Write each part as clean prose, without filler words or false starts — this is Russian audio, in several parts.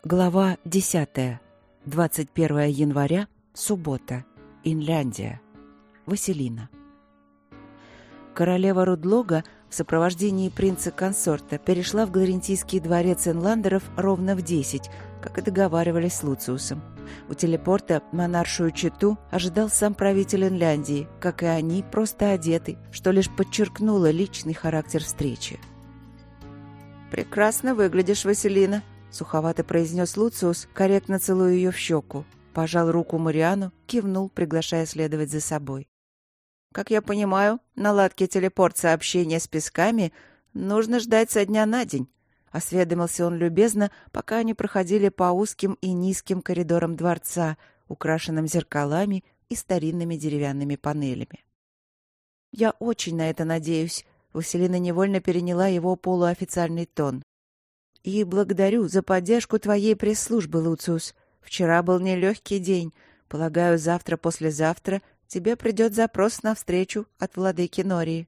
Глава 10. 21 января. Суббота. Инляндия. Василина. Королева Рудлога в сопровождении принца-консорта перешла в Гларентийский дворец Инландеров ровно в 10, как и договаривались с Луциусом. У телепорта монаршую чету ожидал сам правитель Инляндии, как и они, просто одетый, что лишь подчеркнуло личный характер встречи. «Прекрасно выглядишь, Василина», — суховато произнес Луциус, корректно целуя ее в щеку. Пожал руку Мариану, кивнул, приглашая следовать за собой. «Как я понимаю, наладки телепорт-сообщения с песками нужно ждать со дня на день», — осведомился он любезно, пока они проходили по узким и низким коридорам дворца, украшенным зеркалами и старинными деревянными панелями. «Я очень на это надеюсь», — Василина невольно переняла его полуофициальный тон. «И благодарю за поддержку твоей пресс-службы, Луциус. Вчера был нелегкий день. Полагаю, завтра-послезавтра тебе придет запрос на встречу от владыки Нории».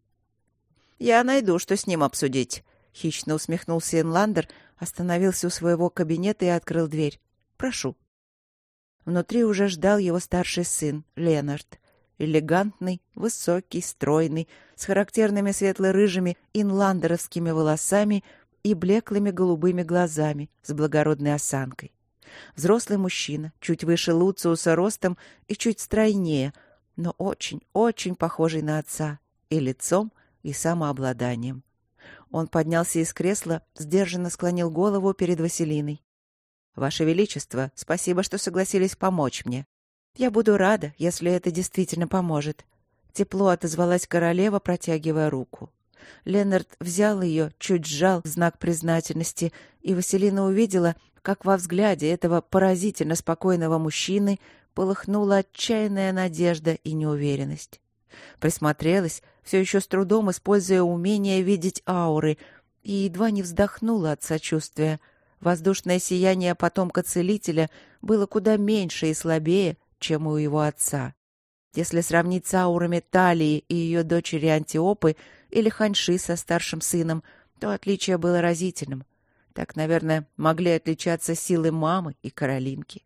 «Я найду, что с ним обсудить», — хищно усмехнулся Инландер, остановился у своего кабинета и открыл дверь. «Прошу». Внутри уже ждал его старший сын, Ленард. Элегантный, высокий, стройный, с характерными светло-рыжими инландеровскими волосами и блеклыми голубыми глазами, с благородной осанкой. Взрослый мужчина, чуть выше Луциуса ростом и чуть стройнее, но очень похожий на отца и лицом, и самообладанием. Он поднялся из кресла, сдержанно склонил голову перед Василиной. «Ваше Величество, спасибо, что согласились помочь мне. Я буду рада, если это действительно поможет». Тепло отозвалась королева, протягивая руку. Ленард взял ее, чуть сжал в знак признательности, и Василина увидела, как во взгляде этого поразительно спокойного мужчины полыхнула отчаянная надежда и неуверенность. Присмотрелась, все еще с трудом используя умение видеть ауры, и едва не вздохнула от сочувствия. Воздушное сияние потомка-целителя было куда меньше и слабее, чем у его отца. Если сравнить с аурами Талии и ее дочери Антиопы или Ханьши со старшим сыном, то отличие было разительным. Так, наверное, могли отличаться силы мамы и Каролинки.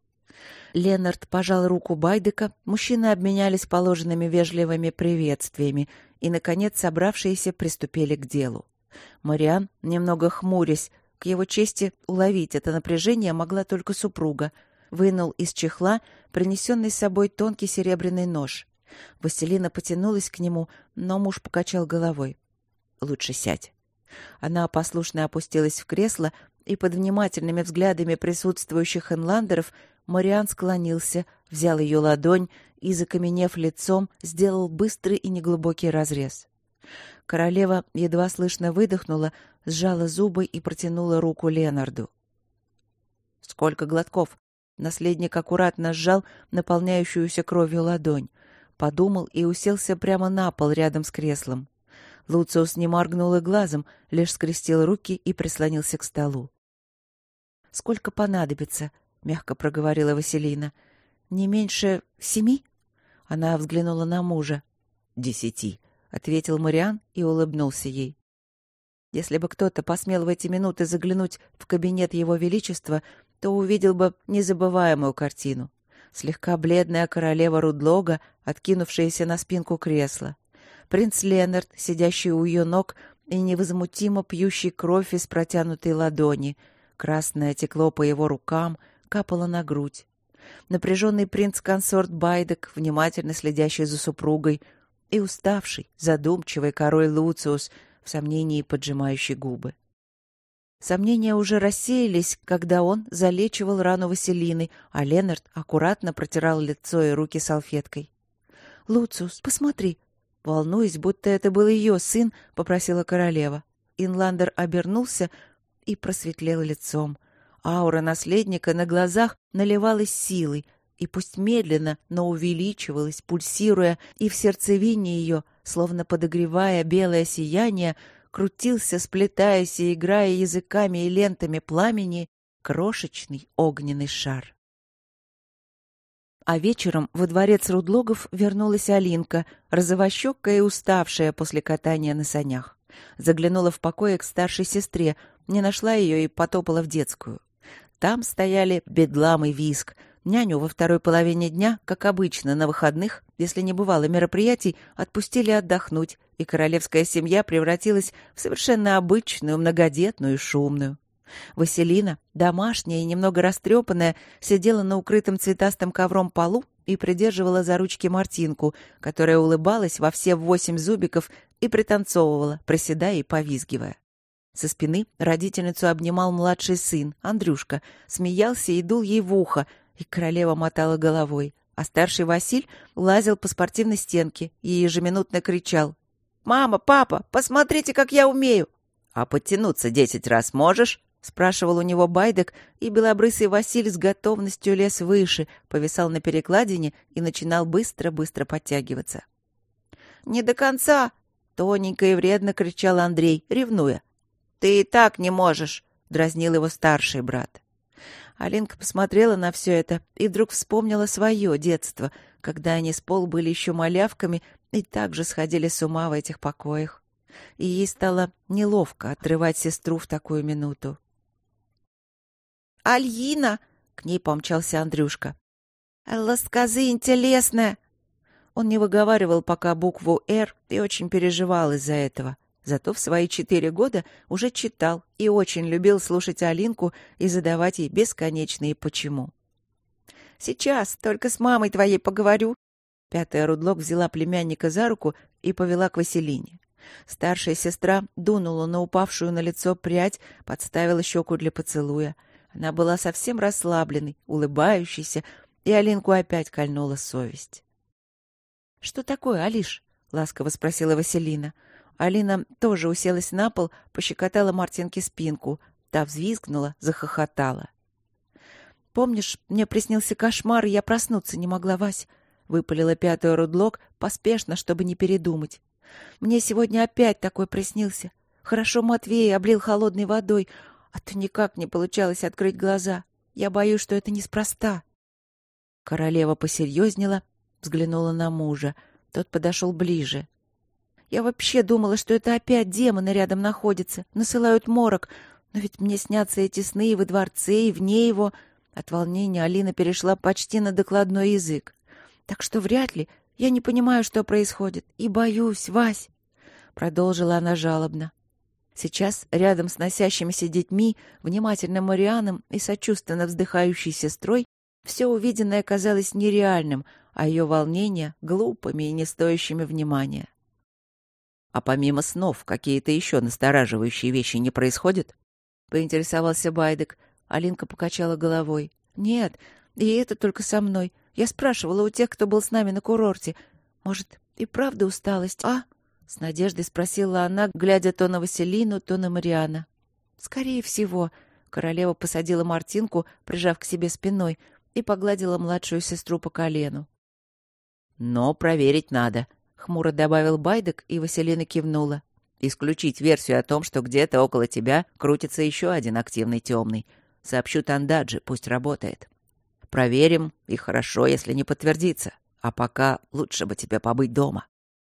Ленард пожал руку Байдека, мужчины обменялись положенными вежливыми приветствиями, и, наконец, собравшиеся приступили к делу. Мариан, немного хмурясь, к его чести уловить это напряжение могла только супруга, вынул из чехла принесенный с собой тонкий серебряный нож. Василина потянулась к нему, но муж покачал головой. «Лучше сядь». Она послушно опустилась в кресло, и под внимательными взглядами присутствующих инландеров Мариан склонился, взял ее ладонь и, закаменев лицом, сделал быстрый и неглубокий разрез. Королева едва слышно выдохнула, сжала зубы и протянула руку Ленарду. «Сколько глотков?» Наследник аккуратно сжал наполняющуюся кровью ладонь, подумал и уселся прямо на пол рядом с креслом. Луциус не моргнул и глазом, лишь скрестил руки и прислонился к столу. «Сколько понадобится?» — мягко проговорила Василина. «Не меньше 7?» Она взглянула на мужа. 10, — ответил Мариан и улыбнулся ей. Если бы кто-то посмел в эти минуты заглянуть в кабинет его величества, то увидел бы незабываемую картину. Слегка бледная королева Рудлога, откинувшаяся на спинку кресла. Принц Ленард, сидящий у ее ног и невозмутимо пьющий кровь из протянутой ладони. Красное текло по его рукам, капало на грудь. Напряженный принц-консорт Байдек, внимательно следящий за супругой, и уставший, задумчивый король Луциус, в сомнении поджимающий губы. Сомнения уже рассеялись, когда он залечивал рану Василины, а Ленард аккуратно протирал лицо и руки салфеткой. «Луциус, посмотри!» Волнуясь, будто это был ее сын, попросила королева. Инландер обернулся и просветлел лицом. Аура наследника на глазах наливалась силой, и пусть медленно, но увеличивалась, пульсируя, и в сердцевине ее, словно подогревая белое сияние, крутился, сплетаясь и играя языками и лентами пламени, крошечный огненный шар. А вечером во дворец Рудлогов вернулась Алинка, розовощекая и уставшая после катания на санях. Заглянула в покое к старшей сестре, не нашла ее и потопала в детскую. Там стояли бедлам и визг. Няню во второй половине дня, как обычно, на выходных, если не бывало мероприятий, отпустили отдохнуть, и королевская семья превратилась в совершенно обычную, многодетную и шумную. Василина, домашняя и немного растрепанная, сидела на укрытом цветастым ковром полу и придерживала за ручки Мартинку, которая улыбалась во все 8 зубиков и пританцовывала, приседая и повизгивая. Со спины родительницу обнимал младший сын, Андрюшка, смеялся и дул ей в ухо, и королева мотала головой, а старший Василь лазил по спортивной стенке и ежеминутно кричал: «Мама, папа, посмотрите, как я умею!» «А подтянуться 10 раз можешь?» — спрашивал у него Байдек, и белобрысый Василь с готовностью лез выше, повисал на перекладине и начинал быстро-быстро подтягиваться. «Не до конца!» — тоненько и вредно кричал Андрей, ревнуя. «Ты и так не можешь!» — дразнил его старший брат. Алинка посмотрела на все это и вдруг вспомнила свое детство, когда они с Пол были еще малявками и также сходили с ума в этих покоях. И ей стало неловко отрывать сестру в такую минуту. «Альина!» — к ней помчался Андрюшка. «Расскажи интересное!» Он не выговаривал пока букву «Р» и очень переживал из-за этого. Зато в свои 4 года уже читал и очень любил слушать Алинку и задавать ей бесконечные «почему». «Сейчас только с мамой твоей поговорю». Пятая Рудлок взяла племянника за руку и повела к Василине. Старшая сестра дунула на упавшую на лицо прядь, подставила щеку для поцелуя. Она была совсем расслабленной, улыбающейся, и Алинку опять кольнула совесть. «Что такое, Алиш?» — ласково спросила Василина. Алина тоже уселась на пол, пощекотала Мартинке спинку. Та взвизгнула, захохотала. «Помнишь, мне приснился кошмар, и я проснуться не могла, Вась?» — выпалила пятая Рудлок, поспешно, чтобы не передумать. «Мне сегодня опять такой приснился. Хорошо Матвей облил холодной водой, а то никак не получалось открыть глаза. Я боюсь, что это неспроста». Королева посерьезнела, взглянула на мужа. Тот подошел ближе. «Я вообще думала, что это опять демоны рядом находятся, насылают морок. Но ведь мне снятся эти сны и во дворце, и вне его». От волнения Алина перешла почти на докладной язык. «Так что вряд ли. Я не понимаю, что происходит. И боюсь, Вась», — продолжила она жалобно. Сейчас, рядом с носящимися детьми, внимательным Марианом и сочувственно вздыхающей сестрой, все увиденное казалось нереальным, а ее волнения — глупыми и не стоящими внимания. «А помимо снов какие-то еще настораживающие вещи не происходят?» — поинтересовался Байдек. Алинка покачала головой. «Нет, и это только со мной. Я спрашивала у тех, кто был с нами на курорте. Может, и правда усталость, а?» — с надеждой спросила она, глядя то на Василину, то на Мариана. «Скорее всего». Королева посадила Мартинку, прижав к себе спиной, и погладила младшую сестру по колену. «Но проверить надо», — хмуро добавил Байдек, и Василина кивнула. «Исключить версию о том, что где-то около тебя крутится еще один активный темный. Сообщу Тандаджи, пусть работает. Проверим, и хорошо, если не подтвердится. А пока лучше бы тебе побыть дома».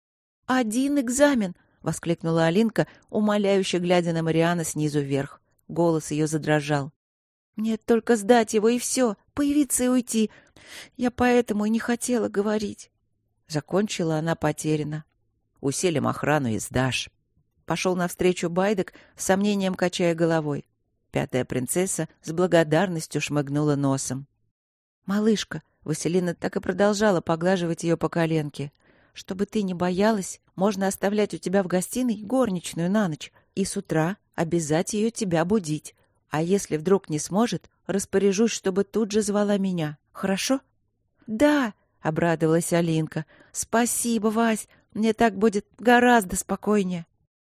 «Один экзамен!» — воскликнула Алинка, умоляюще глядя на Мариана снизу вверх. Голос ее задрожал. «Мне только сдать его, и все, появиться и уйти. Я поэтому и не хотела говорить». Закончила она потерянно. «Усилим охрану и сдашь». Пошел навстречу Байдек, с сомнением качая головой. Пятая принцесса с благодарностью шмыгнула носом. «Малышка», — Василина так и продолжала поглаживать ее по коленке, «чтобы ты не боялась, можно оставлять у тебя в гостиной горничную на ночь и с утра обязать ее тебя будить. А если вдруг не сможет, распоряжусь, чтобы тут же звала меня. Хорошо?» «Да», — обрадовалась Алинка. «Спасибо, Вась, мне так будет гораздо спокойнее».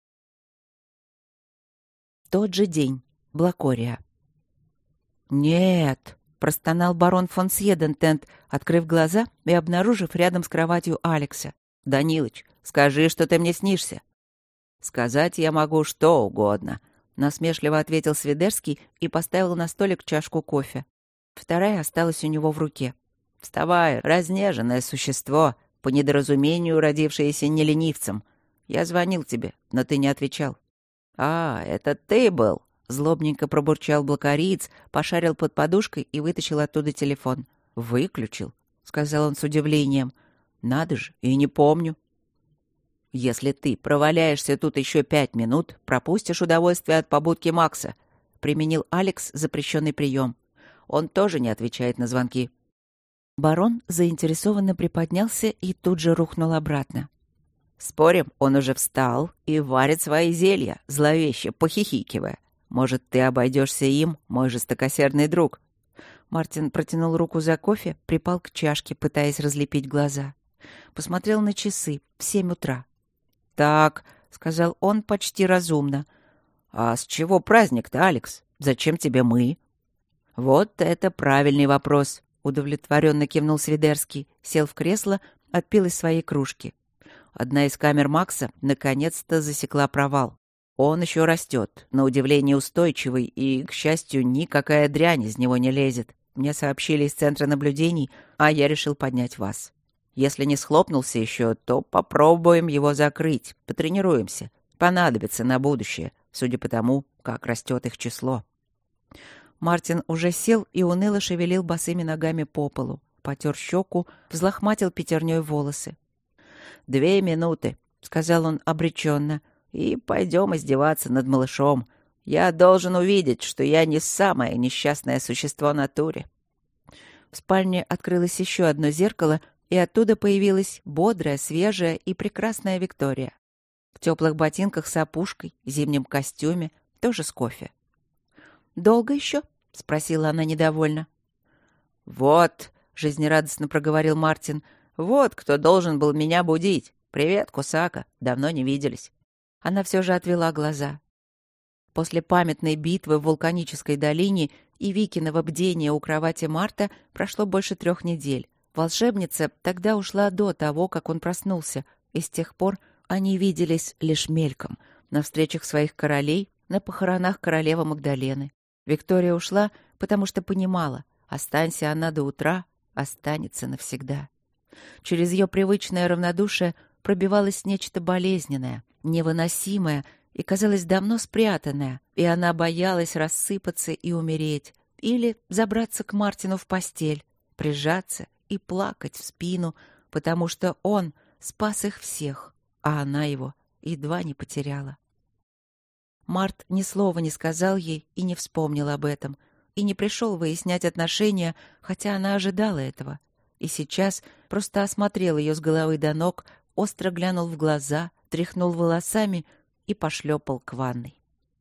Тот же день. Блакория. «Нет», — простонал барон фон Сьедентент, открыв глаза и обнаружив рядом с кроватью Алекса. «Данилыч, скажи, что ты мне снишься». «Сказать я могу что угодно», — насмешливо ответил Свидерский и поставил на столик чашку кофе. Вторая осталась у него в руке. «Вставай, разнеженное существо, по недоразумению родившееся не ленивцем. Я звонил тебе, но ты не отвечал». «А, это ты был?» Злобненько пробурчал блокариец, пошарил под подушкой и вытащил оттуда телефон. «Выключил», — сказал он с удивлением. «Надо же, и не помню». «Если ты проваляешься тут еще 5 минут, пропустишь удовольствие от побудки Макса», — применил Алекс запрещенный прием. «Он тоже не отвечает на звонки». Барон заинтересованно приподнялся и тут же рухнул обратно. «Спорим, он уже встал и варит свои зелья, зловеще похихикивая. Может, ты обойдешься им, мой жестокосердный друг?» Мартин протянул руку за кофе, припал к чашке, пытаясь разлепить глаза. Посмотрел на часы. 7 утра. «Так», — сказал он почти разумно. «А с чего праздник-то, Алекс? Зачем тебе мы?» «Вот это правильный вопрос», — удовлетворенно кивнул Свидерский, сел в кресло, отпил из своей кружки. Одна из камер Макса наконец-то засекла провал. Он еще растет, на удивление устойчивый, и, к счастью, никакая дрянь из него не лезет. Мне сообщили из центра наблюдений, а я решил поднять вас. Если не схлопнулся еще, то попробуем его закрыть, потренируемся. Понадобится на будущее, судя по тому, как растет их число». Мартин уже сел и уныло шевелил босыми ногами по полу, потер щеку, взлохматил пятерней волосы. 2 минуты», — сказал он обреченно, — «и пойдем издеваться над малышом. Я должен увидеть, что я не самое несчастное существо натуре». В спальне открылось еще одно зеркало, и оттуда появилась бодрая, свежая и прекрасная Виктория. В теплых ботинках с опушкой, зимнем костюме, тоже с кофе. «Долго еще?» — спросила она недовольно. «Вот», — жизнерадостно проговорил Мартин, — «вот кто должен был меня будить. Привет, Кусака, давно не виделись». Она все же отвела глаза. После памятной битвы в вулканической долине и Викиного бдения у кровати Марта прошло больше 3 недель. Волшебница тогда ушла до того, как он проснулся, и с тех пор они виделись лишь мельком, на встречах своих королей, на похоронах королевы Магдалены. Виктория ушла, потому что понимала, останься она до утра, останется навсегда. Через ее привычное равнодушие пробивалось нечто болезненное, невыносимое и, казалось, давно спрятанное, и она боялась рассыпаться и умереть, или забраться к Мартину в постель, прижаться и плакать в спину, потому что он спас их всех, а она его едва не потеряла. Март ни слова не сказал ей и не вспомнил об этом, и не пришел выяснять отношения, хотя она ожидала этого. И сейчас просто осмотрел ее с головы до ног, остро глянул в глаза, тряхнул волосами и пошлепал к ванной.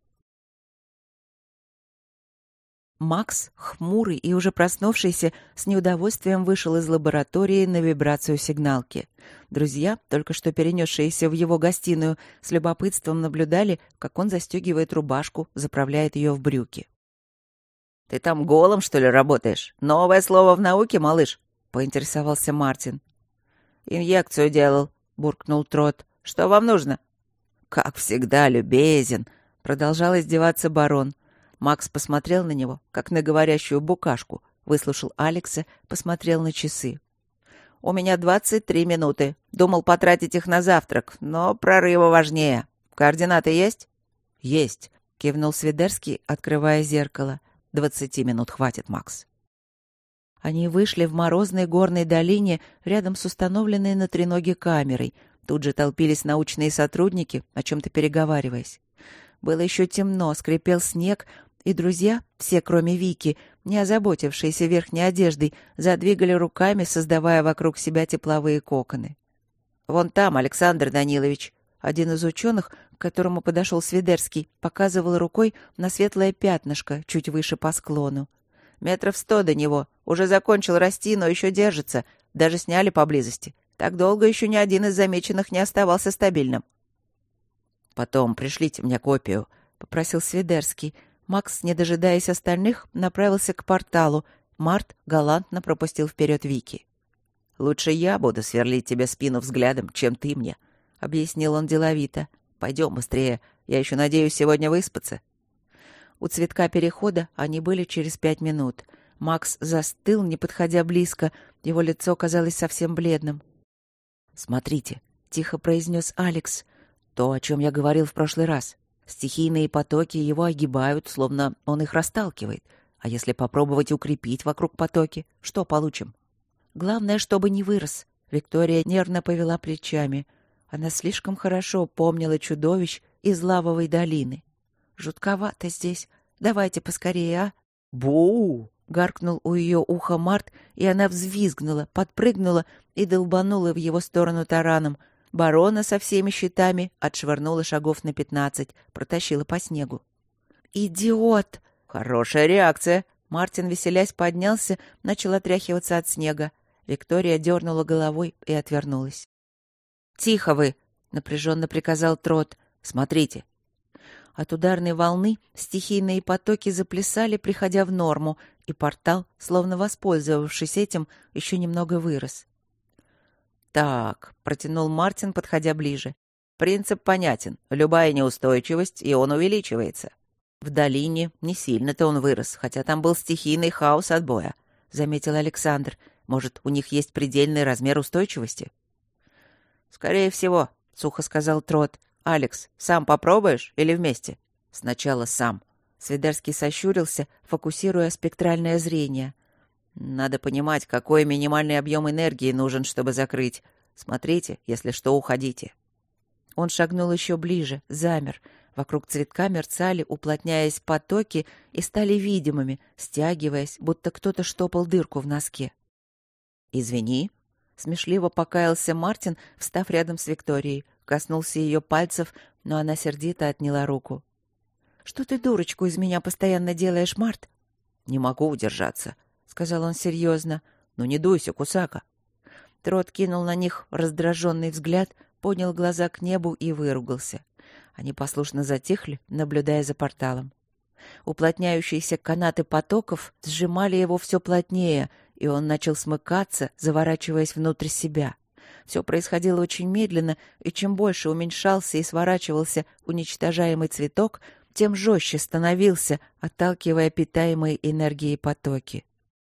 Макс, хмурый и уже проснувшийся, с неудовольствием вышел из лаборатории на вибрацию сигналки. Друзья, только что перенесшиеся в его гостиную, с любопытством наблюдали, как он застегивает рубашку, заправляет ее в брюки. «Ты там голым, что ли, работаешь? Новое слово в науке, малыш?» — поинтересовался Мартин. «Инъекцию делал», — буркнул Трот. «Что вам нужно?» «Как всегда, любезен», — продолжал издеваться барон. Макс посмотрел на него, как на говорящую букашку, выслушал Алекса, посмотрел на часы. «У меня 23 минуты. Думал потратить их на завтрак, но прорыва важнее. Координаты есть?» «Есть», — кивнул Свидерский, открывая зеркало. 20 минут хватит, Макс». Они вышли в морозной горной долине рядом с установленной на треноге камерой. Тут же толпились научные сотрудники, о чем-то переговариваясь. Было еще темно, скрипел снег, и друзья, все кроме Вики, не озаботившиеся верхней одеждой, задвигали руками, создавая вокруг себя тепловые коконы. «Вон там, Александр Данилович», один из ученых, к которому подошел Свидерский, показывал рукой на светлое пятнышко чуть выше по склону. «Метров 100 до него. Уже закончил расти, но еще держится. Даже сняли поблизости. Так долго еще ни один из замеченных не оставался стабильным». «Потом пришлите мне копию», — попросил Свидерский. Макс, не дожидаясь остальных, направился к порталу. Март галантно пропустил вперед Вики. «Лучше я буду сверлить тебе спину взглядом, чем ты мне», — объяснил он деловито. «Пойдем быстрее. Я еще надеюсь сегодня выспаться». У цветка перехода они были через 5 минут. Макс застыл, не подходя близко. Его лицо казалось совсем бледным. «Смотрите», — тихо произнес Алекс. «То, о чем я говорил в прошлый раз. Стихийные потоки его огибают, словно он их расталкивает. А если попробовать укрепить вокруг потоки, что получим? Главное, чтобы не вырос. Виктория нервно повела плечами. Она слишком хорошо помнила чудовищ из лавовой долины. Жутковато здесь. Давайте поскорее, а? Бу! Гаркнул у ее уха Март, и она взвизгнула, подпрыгнула и долбанула в его сторону тараном. Барона со всеми щитами отшвырнула шагов на 15, протащила по снегу. «Идиот!» Хорошая реакция. Мартин, веселясь, поднялся, начал отряхиваться от снега. Виктория дернула головой и отвернулась. «Тихо вы!» — напряженно приказал Трот. Смотрите. От ударной волны стихийные потоки заплясали, приходя в норму, и портал, словно воспользовавшись этим, еще немного вырос. «Так», — протянул Мартин, подходя ближе. «Принцип понятен. Любая неустойчивость, и он увеличивается. В долине не сильно-то он вырос, хотя там был стихийный хаос отбоя», — заметил Александр. «Может, у них есть предельный размер устойчивости?» «Скорее всего», — сухо сказал Трот. «Алекс, сам попробуешь или вместе?» «Сначала сам». Свидерский сощурился, фокусируя спектральное зрение. «Надо понимать, какой минимальный объем энергии нужен, чтобы закрыть. Смотрите, если что, уходите». Он шагнул еще ближе, замер. Вокруг цветка мерцали, уплотняясь потоки, и стали видимыми, стягиваясь, будто кто-то штопал дырку в носке. «Извини», — смешливо покаялся Мартин, встав рядом с Викторией. Коснулся ее пальцев, но она сердито отняла руку. «Что ты дурочку из меня постоянно делаешь, Март?» «Не могу удержаться», — сказал он серьезно. «Ну не дуйся, Кусака». Трот кинул на них раздраженный взгляд, поднял глаза к небу и выругался. Они послушно затихли, наблюдая за порталом. Уплотняющиеся канаты потоков сжимали его все плотнее, и он начал смыкаться, заворачиваясь внутрь себя. Все происходило очень медленно, и чем больше уменьшался и сворачивался уничтожаемый цветок, тем жестче становился, отталкивая питаемые энергией потоки.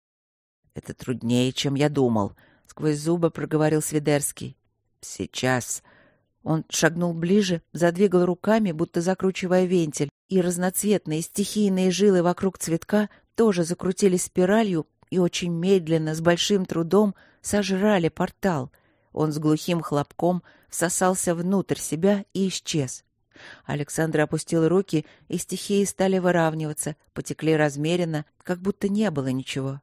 «Это труднее, чем я думал», — сквозь зубы проговорил Свидерский. «Сейчас». Он шагнул ближе, задвигал руками, будто закручивая вентиль, и разноцветные стихийные жилы вокруг цветка тоже закрутились спиралью и очень медленно, с большим трудом, сожрали портал. Он с глухим хлопком всосался внутрь себя и исчез. Александр опустил руки, и стихии стали выравниваться, потекли размеренно, как будто не было ничего.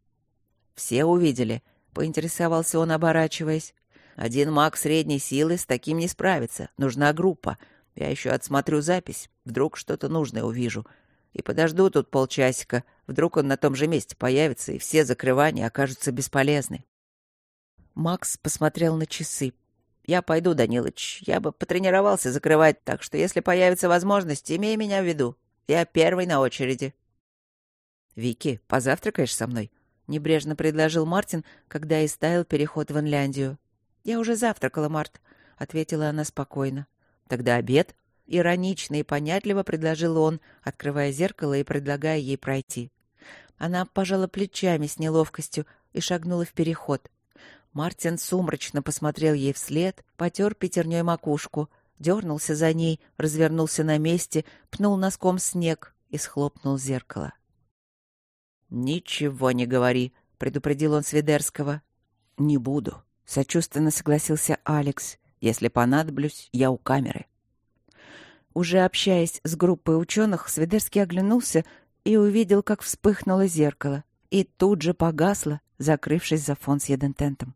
«Все увидели?» — поинтересовался он, оборачиваясь. «Один маг средней силы с таким не справится. Нужна группа. Я еще отсмотрю запись. Вдруг что-то нужное увижу. И подожду тут полчасика. Вдруг он на том же месте появится, и все закрывания окажутся бесполезны». Макс посмотрел на часы. «Я пойду, Данилыч. Я бы потренировался закрывать, так что если появится возможность, имей меня в виду. Я первый на очереди». «Вики, позавтракаешь со мной?» — небрежно предложил Мартин, когда истаял переход в Инляндию. «Я уже завтракала, Март», — ответила она спокойно. «Тогда обед?» — иронично и понятливо предложил он, открывая зеркало и предлагая ей пройти. Она пожала плечами с неловкостью и шагнула в переход. Мартин сумрачно посмотрел ей вслед, потер пятерней макушку, дернулся за ней, развернулся на месте, пнул носком снег и схлопнул зеркало. «Ничего не говори», — предупредил он Свидерского. «Не буду», — сочувственно согласился Алекс. «Если понадоблюсь, я у камеры». Уже общаясь с группой ученых, Свидерский оглянулся и увидел, как вспыхнуло зеркало, и тут же погасло, закрывшись за фон с едентентом.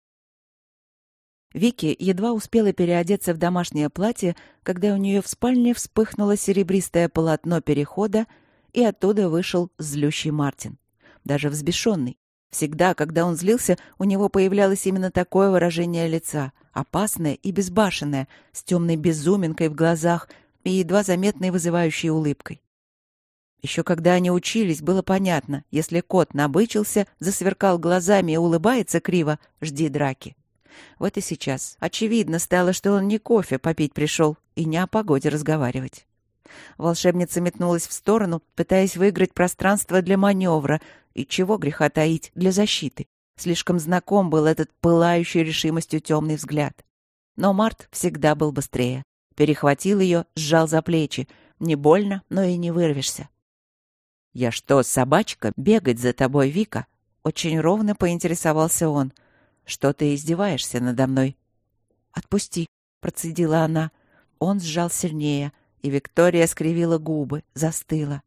Вики едва успела переодеться в домашнее платье, когда у нее в спальне вспыхнуло серебристое полотно перехода, и оттуда вышел злющий Мартин. Даже взбешенный. Всегда, когда он злился, у него появлялось именно такое выражение лица, опасное и безбашенное, с темной безуминкой в глазах и едва заметной вызывающей улыбкой. Еще когда они учились, было понятно, если кот набычился, засверкал глазами и улыбается криво, жди драки. Вот и сейчас очевидно стало, что он не кофе попить пришел и не о погоде разговаривать. Волшебница метнулась в сторону, пытаясь выиграть пространство для маневра, и чего греха таить, для защиты. Слишком знаком был этот пылающий решимостью темный взгляд. Но Март всегда был быстрее. перехватил ее, сжал за плечи. Не больно, но и не вырвешься. «Я что, собачка, бегать за тобой, Вика?» Очень ровно поинтересовался он. «Что ты издеваешься надо мной?» «Отпусти», — процедила она. Он сжал сильнее, и Виктория скривила губы, застыла.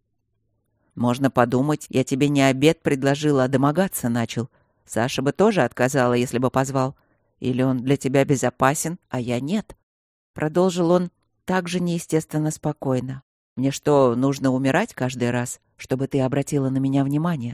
«Можно подумать, я тебе не обед предложила, а домогаться начал. Саша бы тоже отказала, если бы позвал. Или он для тебя безопасен, а я нет?» Продолжил он так же неестественно спокойно. «Мне что, нужно умирать каждый раз, чтобы ты обратила на меня внимание?»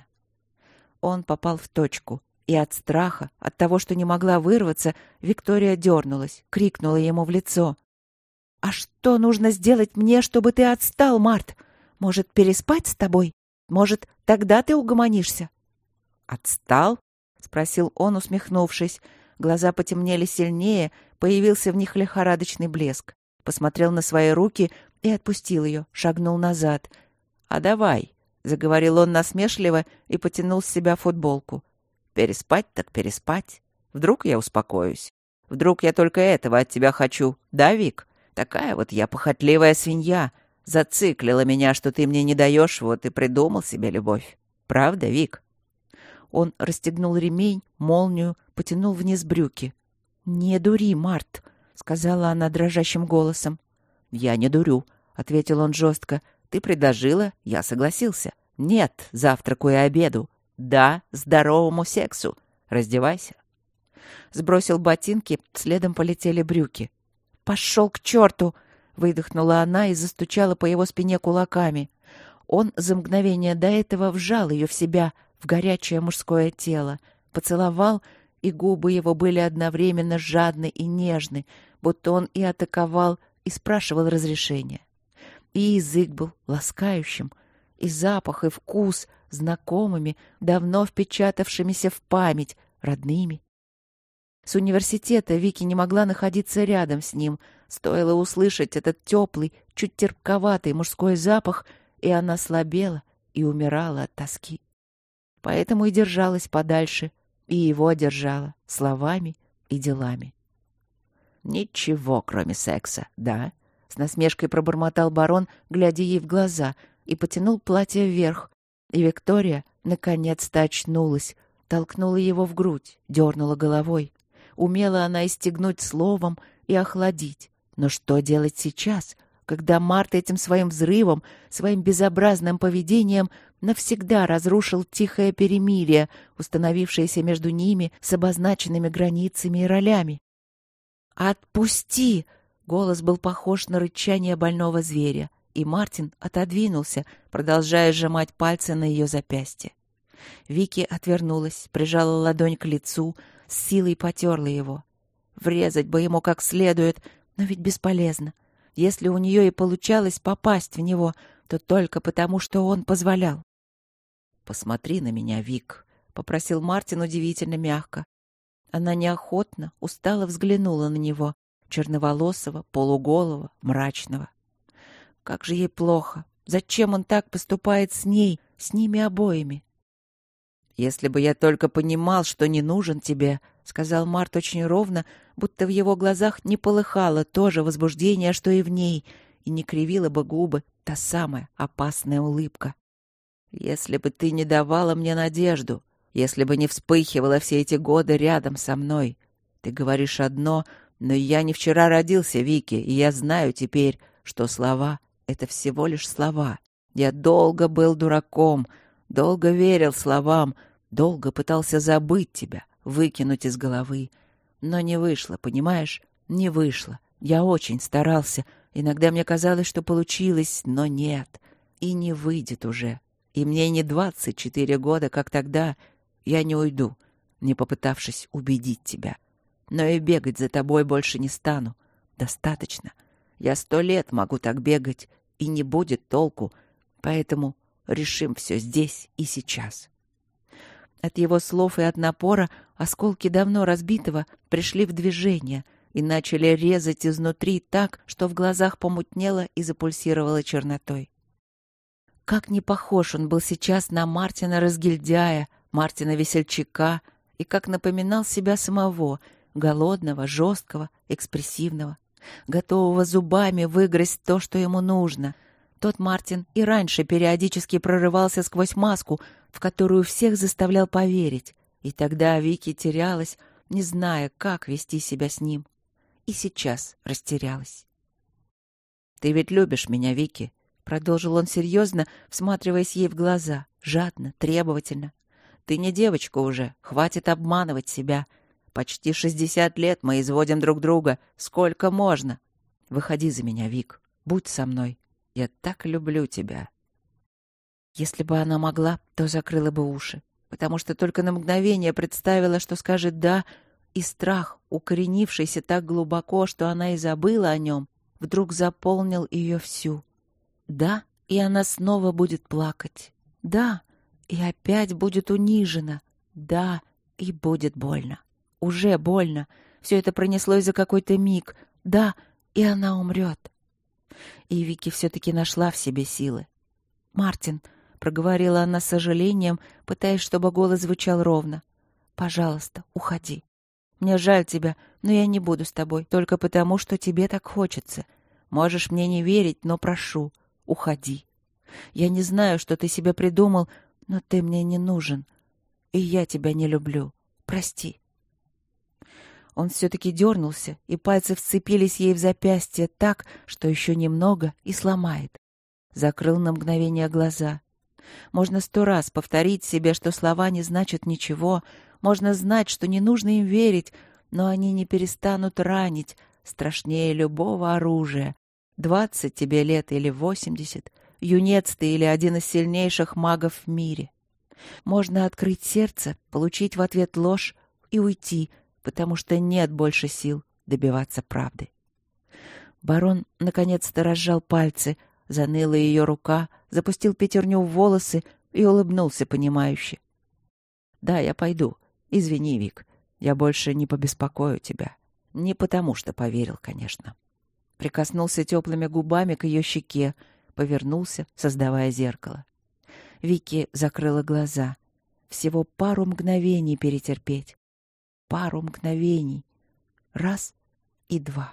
Он попал в точку, и от страха, от того, что не могла вырваться, Виктория дернулась, крикнула ему в лицо. «А что нужно сделать мне, чтобы ты отстал, Март? Может, переспать с тобой? Может, тогда ты угомонишься?» «Отстал?» — спросил он, усмехнувшись. Глаза потемнели сильнее, появился в них лихорадочный блеск. Посмотрел на свои руки и отпустил ее, шагнул назад. «А давай», — заговорил он насмешливо и потянул с себя футболку. «Переспать так переспать. Вдруг я успокоюсь. Вдруг я только этого от тебя хочу. Да, Вик? Такая вот я похотливая свинья. Зациклила меня, что ты мне не даешь, вот и придумал себе любовь. Правда, Вик?» Он расстегнул ремень, молнию, потянул вниз брюки. «Не дури, Март», — сказала она дрожащим голосом. «Я не дурю», — ответил он жестко. «Ты предложила, я согласился. Нет завтраку и обеду. Да здоровому сексу. Раздевайся». Сбросил ботинки, следом полетели брюки. «Пошел к черту!» — выдохнула она и застучала по его спине кулаками. Он за мгновение до этого вжал ее в себя, в горячее мужское тело, поцеловал, и губы его были одновременно жадны и нежны, будто он и атаковал, и спрашивал разрешения. И язык был ласкающим, и запах, и вкус знакомыми, давно впечатавшимися в память, родными. С университета Вики не могла находиться рядом с ним. Стоило услышать этот теплый, чуть терпковатый мужской запах, и она слабела и умирала от тоски. Поэтому и держалась подальше, и его держала словами и делами. «Ничего, кроме секса, да?» — с насмешкой пробормотал барон, глядя ей в глаза, и потянул платье вверх. И Виктория наконец-то очнулась, толкнула его в грудь, дернула головой. Умела она и стегнуть словом, и охладить. Но что делать сейчас, когда Март этим своим взрывом, своим безобразным поведением навсегда разрушил тихое перемирие, установившееся между ними с обозначенными границами и ролями? «Отпусти!» — голос был похож на рычание больного зверя, и Мартин отодвинулся, продолжая сжимать пальцы на ее запястье. Вики отвернулась, прижала ладонь к лицу, с силой потерла его. Врезать бы ему как следует, но ведь бесполезно. Если у нее и получалось попасть в него, то только потому, что он позволял. «Посмотри на меня, Вик», — попросил Мартин удивительно мягко. Она неохотно, устало взглянула на него, черноволосого, полуголого, мрачного. Как же ей плохо. Зачем он так поступает с ней, с ними обоими? «Если бы я только понимал, что не нужен тебе», — сказал Март очень ровно, будто в его глазах не полыхало то же возбуждение, что и в ней, и не кривила бы губы та самая опасная улыбка. «Если бы ты не давала мне надежду, если бы не вспыхивала все эти годы рядом со мной. Ты говоришь одно, но я не вчера родился, Вики, и я знаю теперь, что слова — это всего лишь слова. Я долго был дураком, долго верил словам, долго пытался забыть тебя, выкинуть из головы. Но не вышло, понимаешь? Не вышло. Я очень старался. Иногда мне казалось, что получилось, но нет. И не выйдет уже. И мне не 24 года, как тогда. Я не уйду, не попытавшись убедить тебя. Но и бегать за тобой больше не стану. Достаточно. Я 100 лет могу так бегать, и не будет толку. Поэтому решим все здесь и сейчас». От его слов и от напора осколки давно разбитого пришли в движение и начали резать изнутри так, что в глазах помутнело и запульсировало чернотой. Как не похож он был сейчас на Мартина Разгильдяя, Мартина Весельчака, и как напоминал себя самого, голодного, жесткого, экспрессивного. готового зубами выгрызть то, что ему нужно. Тот Мартин и раньше периодически прорывался сквозь маску, в которую всех заставлял поверить. И тогда Вики терялась, не зная, как вести себя с ним. И сейчас растерялась. «Ты ведь любишь меня, Вики», — продолжил он серьезно, всматриваясь ей в глаза, жадно, требовательно. «Ты не девочка уже, хватит обманывать себя. Почти 60 лет мы изводим друг друга. Сколько можно? Выходи за меня, Вик, будь со мной. Я так люблю тебя». Если бы она могла, то закрыла бы уши, потому что только на мгновение представила, что скажет «да», и страх, укоренившийся так глубоко, что она и забыла о нем, вдруг заполнил ее всю. Да, и она снова будет плакать. Да, и опять будет унижена. Да, и будет больно. Уже больно. Все это пронеслось за какой-то миг. Да, и она умрет. И Вики все-таки нашла в себе силы. «Мартин», — проговорила она с сожалением, пытаясь, чтобы голос звучал ровно, — «пожалуйста, уходи. Мне жаль тебя, но я не буду с тобой, только потому, что тебе так хочется. Можешь мне не верить, но прошу, уходи. Я не знаю, что ты себе придумал, но ты мне не нужен, и я тебя не люблю. Прости». Он все-таки дернулся, и пальцы вцепились ей в запястье так, что еще немного и сломает. Закрыл на мгновение глаза. Можно 100 раз повторить себе, что слова не значат ничего, можно знать, что не нужно им верить, но они не перестанут ранить, страшнее любого оружия. 20 тебе лет или 80, юнец ты или один из сильнейших магов в мире. Можно открыть сердце, получить в ответ ложь и уйти, потому что нет больше сил добиваться правды. Барон наконец-то разжал пальцы, заныла ее рука, запустил пятерню в волосы и улыбнулся понимающе. «Да, я пойду. Извини, Вик, я больше не побеспокою тебя. Не потому что поверил, конечно». Прикоснулся теплыми губами к ее щеке, повернулся, создавая зеркало. Вики закрыла глаза. Всего пару мгновений перетерпеть. Пару мгновений. Раз и два.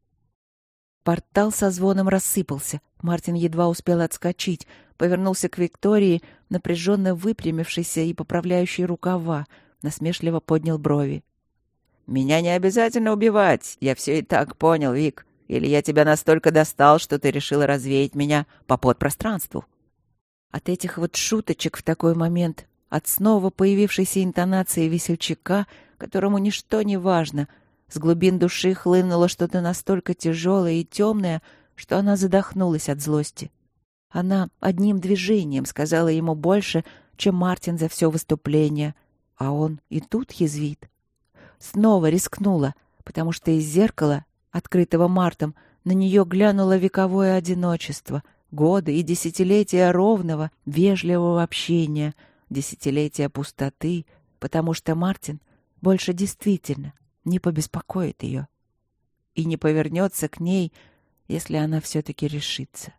Портал со звоном рассыпался. Мартин едва успел отскочить, повернулся к Виктории, напряженно выпрямившейся и поправляющей рукава, насмешливо поднял брови. «Меня не обязательно убивать, я все и так понял, Вик. Или я тебя настолько достал, что ты решила развеять меня по подпространству?» От этих вот шуточек в такой момент, от снова появившейся интонации весельчака, которому ничто не важно, с глубин души хлынуло что-то настолько тяжелое и темное, что она задохнулась от злости. Она одним движением сказала ему больше, чем Мартин за все выступление, а он и тут язвит. Снова рискнула, потому что из зеркала, открытого Мартом, на нее глянуло вековое одиночество, годы и десятилетия ровного, вежливого общения, десятилетия пустоты, потому что Мартин больше действительно не побеспокоит ее и не повернется к ней, если она все-таки решится.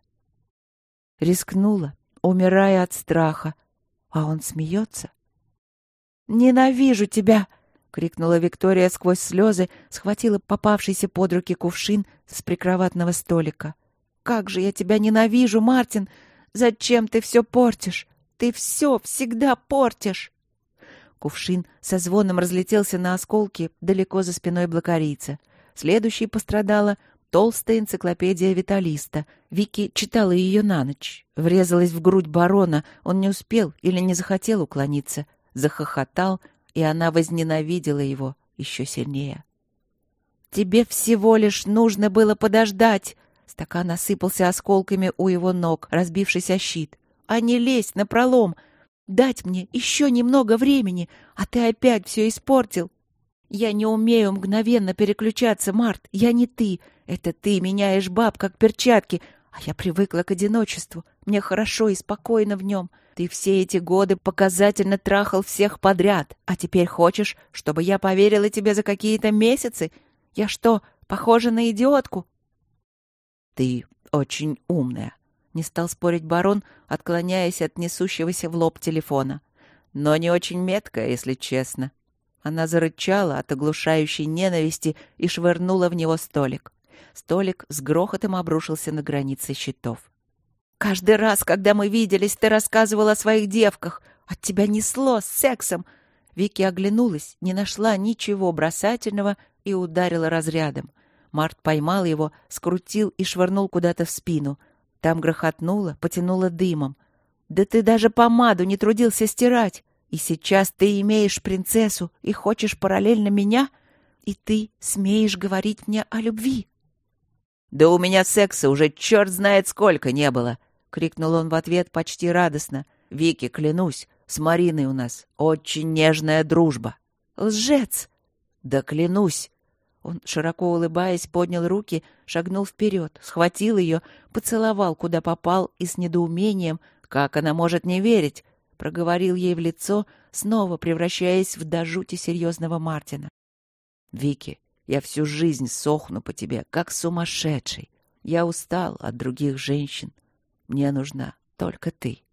Рискнула, умирая от страха, а он смеется. «Ненавижу тебя!» — крикнула Виктория сквозь слезы, схватила попавшийся под руки кувшин с прикроватного столика. «Как же я тебя ненавижу, Мартин! Зачем ты все портишь? Ты все всегда портишь!» Кувшин со звоном разлетелся на осколки далеко за спиной блокарийца. Следующей пострадала толстая энциклопедия Виталиста. Вики читала ее на ночь. Врезалась в грудь барона. Он не успел или не захотел уклониться. Захохотал, и она возненавидела его еще сильнее. «Тебе всего лишь нужно было подождать!» Стакан осыпался осколками у его ног, разбившись о щит. «А не лезь напролом! Дать мне еще немного времени, а ты опять все испортил. Я не умею мгновенно переключаться, Март, я не ты. Это ты меняешь баб, как перчатки, а я привыкла к одиночеству. Мне хорошо и спокойно в нем. Ты все эти годы показательно трахал всех подряд, а теперь хочешь, чтобы я поверила тебе за какие-то месяцы? Я что, похожа на идиотку?» «Ты очень умная», — не стал спорить барон, отклоняясь от несущегося в лоб телефона. «Но не очень меткая, если честно». Она зарычала от оглушающей ненависти и швырнула в него столик. Столик с грохотом обрушился на границы щитов. «Каждый раз, когда мы виделись, ты рассказывал о своих девках. От тебя несло с сексом!» Вики оглянулась, не нашла ничего бросательного и ударила разрядом. Март поймал его, скрутил и швырнул куда-то в спину. Там грохотнуло, потянуло дымом. «Да ты даже помаду не трудился стирать! И сейчас ты имеешь принцессу и хочешь параллельно меня? И ты смеешь говорить мне о любви?» «Да у меня секса уже черт знает сколько не было!» — крикнул он в ответ почти радостно. «Вики, клянусь, с Мариной у нас очень нежная дружба». «Лжец!» «Да клянусь!» Он, широко улыбаясь, поднял руки, шагнул вперед, схватил ее, поцеловал, куда попал, и с недоумением, как она может не верить, проговорил ей в лицо, снова превращаясь в до жути серьезного Мартина. «Вики, я всю жизнь сохну по тебе, как сумасшедший. Я устал от других женщин. Мне нужна только ты».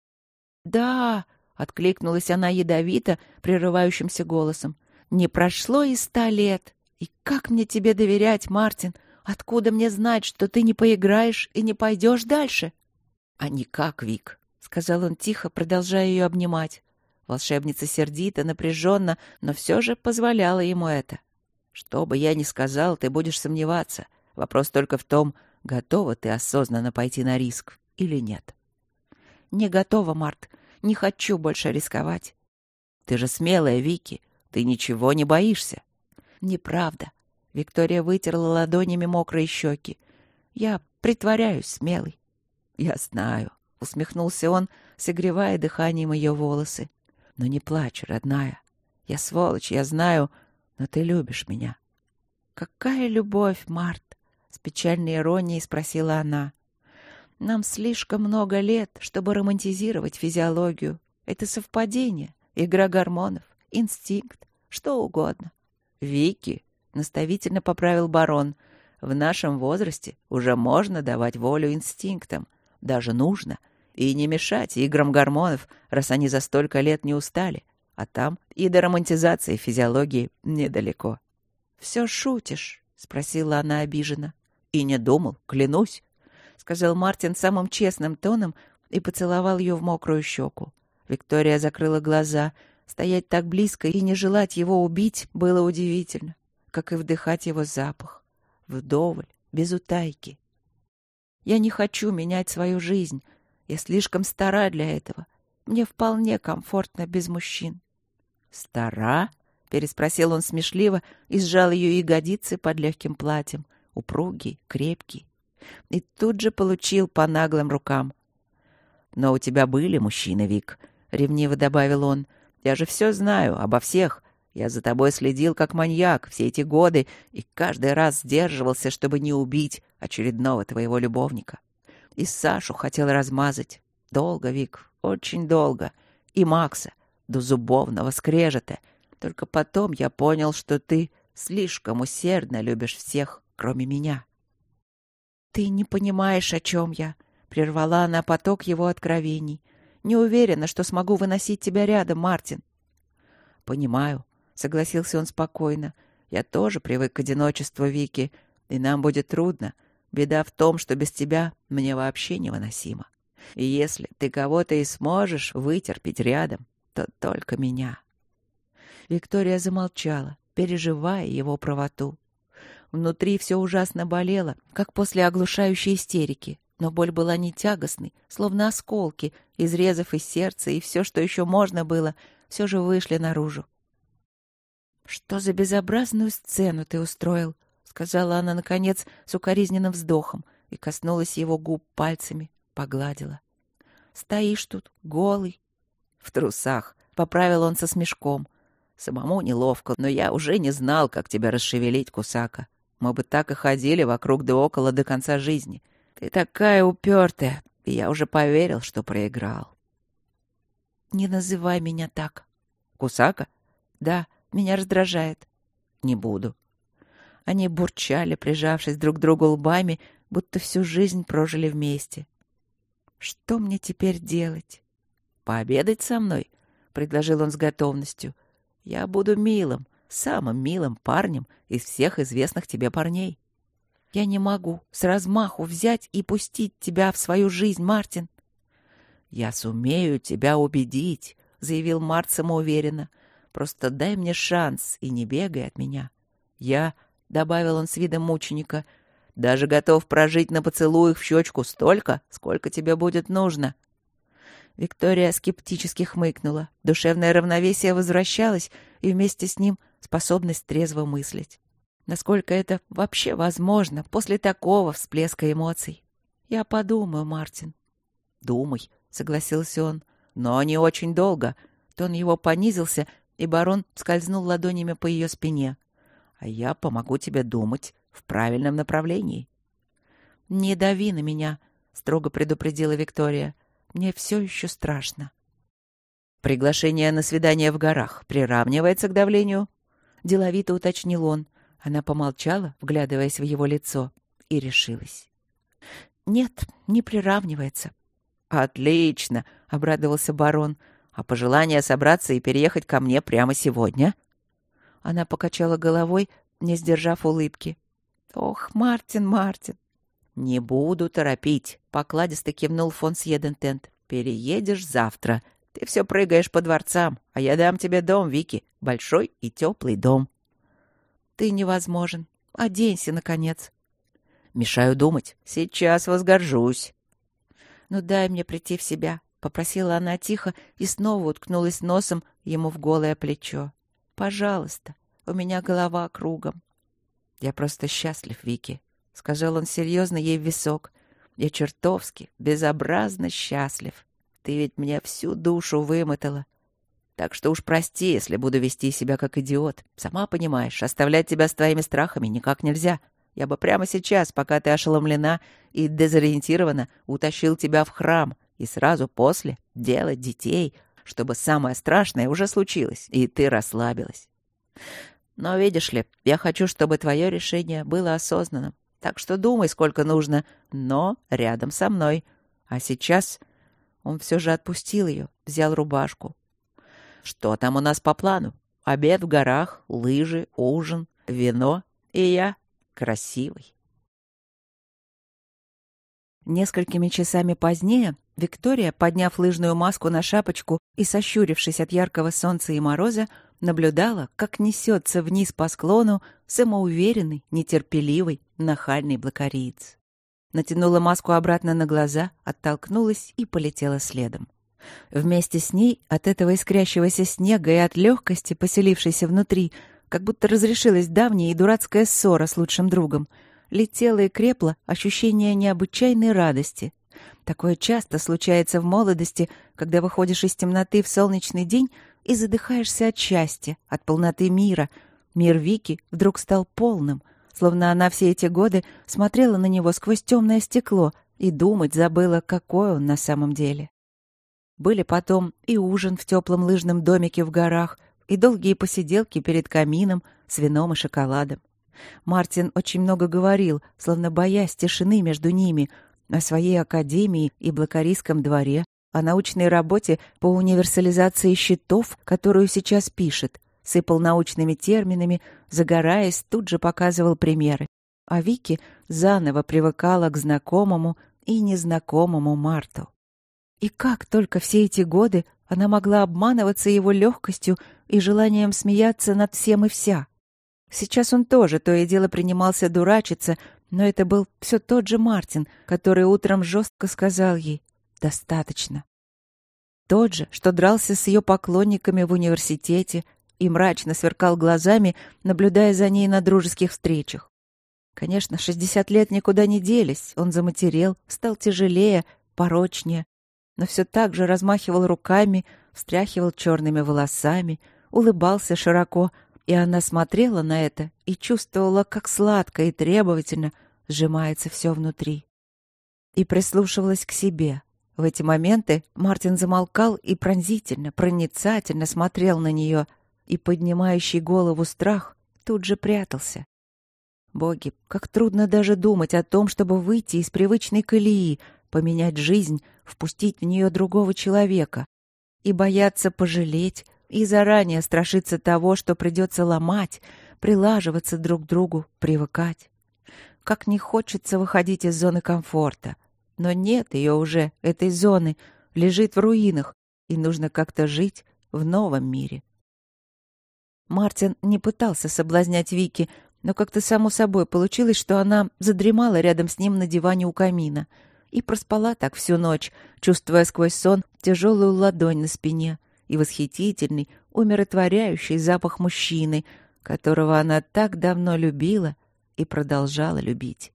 «Да!» — откликнулась она ядовито, прерывающимся голосом. «Не прошло и 100 лет. И как мне тебе доверять, Мартин? Откуда мне знать, что ты не поиграешь и не пойдешь дальше?» «А никак, Вик», — сказал он тихо, продолжая ее обнимать. Волшебница сердито, напряженно, но все же позволяла ему это. «Что бы я ни сказал, ты будешь сомневаться. Вопрос только в том, готова ты осознанно пойти на риск или нет». «Не готова, Март. Не хочу больше рисковать». «Ты же смелая, Вики. Ты ничего не боишься». «Неправда». Виктория вытерла ладонями мокрые щеки. «Я притворяюсь смелой». «Я знаю», — усмехнулся он, согревая дыханием ее волосы. «Но не плачь, родная. Я сволочь, я знаю, но ты любишь меня». «Какая любовь, Март?» — с печальной иронией спросила она. «Нам слишком много лет, чтобы романтизировать физиологию. Это совпадение, игра гормонов, инстинкт, что угодно». «Вики», — наставительно поправил барон, — «в нашем возрасте уже можно давать волю инстинктам, даже нужно, и не мешать играм гормонов, раз они за столько лет не устали, а там и до романтизации физиологии недалеко». «Все шутишь?» — спросила она обиженно. «И не думал, клянусь», — сказал Мартин самым честным тоном и поцеловал ее в мокрую щеку. Виктория закрыла глаза. Стоять так близко и не желать его убить было удивительно, как и вдыхать его запах. Вдоволь, без утайки. «Я не хочу менять свою жизнь. Я слишком стара для этого. Мне вполне комфортно без мужчин». «Стара?» — переспросил он смешливо и сжал ее ягодицы под легким платьем, упругий, крепкий. И тут же получил по наглым рукам. «Но у тебя были мужчины, Вик», — ревниво добавил он. «Я же все знаю, обо всех. Я за тобой следил как маньяк все эти годы и каждый раз сдерживался, чтобы не убить очередного твоего любовника. И Сашу хотел размазать. Долго, Вик, очень долго. И Макса до зубовного скрежета. Только потом я понял, что ты слишком усердно любишь всех, кроме меня». «Ты не понимаешь, о чем я», — прервала она поток его откровений. «Не уверена, что смогу выносить тебя рядом, Мартин». «Понимаю», — согласился он спокойно. «Я тоже привык к одиночеству, Вики, и нам будет трудно. Беда в том, что без тебя мне вообще невыносимо. И если ты кого-то и сможешь вытерпеть рядом, то только меня». Виктория замолчала, переживая его правоту. Внутри все ужасно болело, как после оглушающей истерики. Но боль была не тягостной, словно осколки, изрезав из сердца, и все, что еще можно было, все же вышли наружу. «Что за безобразную сцену ты устроил?» — сказала она, наконец, с укоризненным вздохом, и коснулась его губ пальцами, погладила. «Стоишь тут, голый». «В трусах», — поправил он со смешком. «Самому неловко, но я уже не знал, как тебя расшевелить, Кусака. Мы бы так и ходили вокруг да около до конца жизни. Ты такая упертая, и я уже поверил, что проиграл». «Не называй меня так». «Кусака?» «Да, меня раздражает». «Не буду». Они бурчали, прижавшись друг к другу лбами, будто всю жизнь прожили вместе. «Что мне теперь делать?» «Пообедать со мной?» — предложил он с готовностью. «Я буду милым, самым милым парнем из всех известных тебе парней». Я не могу с размаху взять и пустить тебя в свою жизнь, Мартин. «Я сумею тебя убедить», — заявил Март самоуверенно. «Просто дай мне шанс и не бегай от меня. Я», — добавил он с видом мученика, — «даже готов прожить на поцелуях в щечку столько, сколько тебе будет нужно». Виктория скептически хмыкнула. Душевное равновесие возвращалось, и вместе с ним способность трезво мыслить. Насколько это вообще возможно после такого всплеска эмоций? Я подумаю, Мартин. «Думай», — согласился он, — «но не очень долго». Тон его понизился, и барон скользнул ладонями по ее спине. «А я помогу тебе думать в правильном направлении». «Не дави на меня», — строго предупредила Виктория. «Мне все еще страшно». «Приглашение на свидание в горах приравнивается к давлению?» — деловито уточнил он. Она помолчала, вглядываясь в его лицо, и решилась. «Нет, не приравнивается». «Отлично!» — обрадовался барон. «А пожелание собраться и переехать ко мне прямо сегодня?» Она покачала головой, не сдержав улыбки. «Ох, Мартин, Мартин!» «Не буду торопить», — покладисто кивнул фон Сьедентент. «Переедешь завтра. Ты все прыгаешь по дворцам, а я дам тебе дом, Вики. Большой и теплый дом». «Ты невозможен. Оденься, наконец». «Мешаю думать. Сейчас возгоржусь». «Ну дай мне прийти в себя», — попросила она тихо и снова уткнулась носом ему в голое плечо. «Пожалуйста, у меня голова кругом». «Я просто счастлив, Вики», — сказал он серьезно ей в висок. «Я чертовски, безобразно счастлив. Ты ведь мне всю душу вымотала. Так что уж прости, если буду вести себя как идиот. Сама понимаешь, оставлять тебя с твоими страхами никак нельзя. Я бы прямо сейчас, пока ты ошеломлена и дезориентирована, утащил тебя в храм и сразу после делать детей, чтобы самое страшное уже случилось, и ты расслабилась. Но, видишь ли, я хочу, чтобы твое решение было осознанным. Так что думай, сколько нужно, но рядом со мной. А сейчас...» Он все же отпустил ее, взял рубашку. «Что там у нас по плану? Обед в горах, лыжи, ужин, вино и я красивый». Несколькими часами позднее Виктория, подняв лыжную маску на шапочку и сощурившись от яркого солнца и мороза, наблюдала, как несется вниз по склону самоуверенный, нетерпеливый, нахальный блокариец. Натянула маску обратно на глаза, оттолкнулась и полетела следом. Вместе с ней от этого искрящегося снега и от легкости, поселившейся внутри, как будто разрешилась давняя и дурацкая ссора с лучшим другом, летело и крепло ощущение необычайной радости. Такое часто случается в молодости, когда выходишь из темноты в солнечный день и задыхаешься от счастья, от полноты мира. Мир Вики вдруг стал полным, словно она все эти годы смотрела на него сквозь темное стекло и думать забыла, какой он на самом деле. Были потом и ужин в теплом лыжном домике в горах, и долгие посиделки перед камином с вином и шоколадом. Мартин очень много говорил, словно боясь тишины между ними, о своей академии и блокарийском дворе, о научной работе по универсализации щитов, которую сейчас пишет, сыпал научными терминами, загораясь, тут же показывал примеры. А Вики заново привыкала к знакомому и незнакомому Марту. И как только все эти годы она могла обманываться его легкостью и желанием смеяться над всем и вся. Сейчас он тоже то и дело принимался дурачиться, но это был все тот же Мартин, который утром жестко сказал ей «достаточно». Тот же, что дрался с ее поклонниками в университете и мрачно сверкал глазами, наблюдая за ней на дружеских встречах. Конечно, 60 лет никуда не делись, он заматерел, стал тяжелее, порочнее, но все так же размахивал руками, встряхивал черными волосами, улыбался широко, и она смотрела на это и чувствовала, как сладко и требовательно сжимается все внутри. И прислушивалась к себе. В эти моменты Мартин замолкал и пронзительно, проницательно смотрел на нее, и поднимающий голову страх тут же прятался. Боги, как трудно даже думать о том, чтобы выйти из привычной колеи, поменять жизнь, впустить в нее другого человека. И бояться пожалеть, и заранее страшиться того, что придется ломать, прилаживаться друг к другу, привыкать. как не хочется выходить из зоны комфорта. Но нет ее уже, этой зоны, лежит в руинах, и нужно как-то жить в новом мире. Мартин не пытался соблазнять Вики, но как-то само собой получилось, что она задремала рядом с ним на диване у камина и проспала так всю ночь, чувствуя сквозь сон тяжелую ладонь на спине и восхитительный, умиротворяющий запах мужчины, которого она так давно любила и продолжала любить.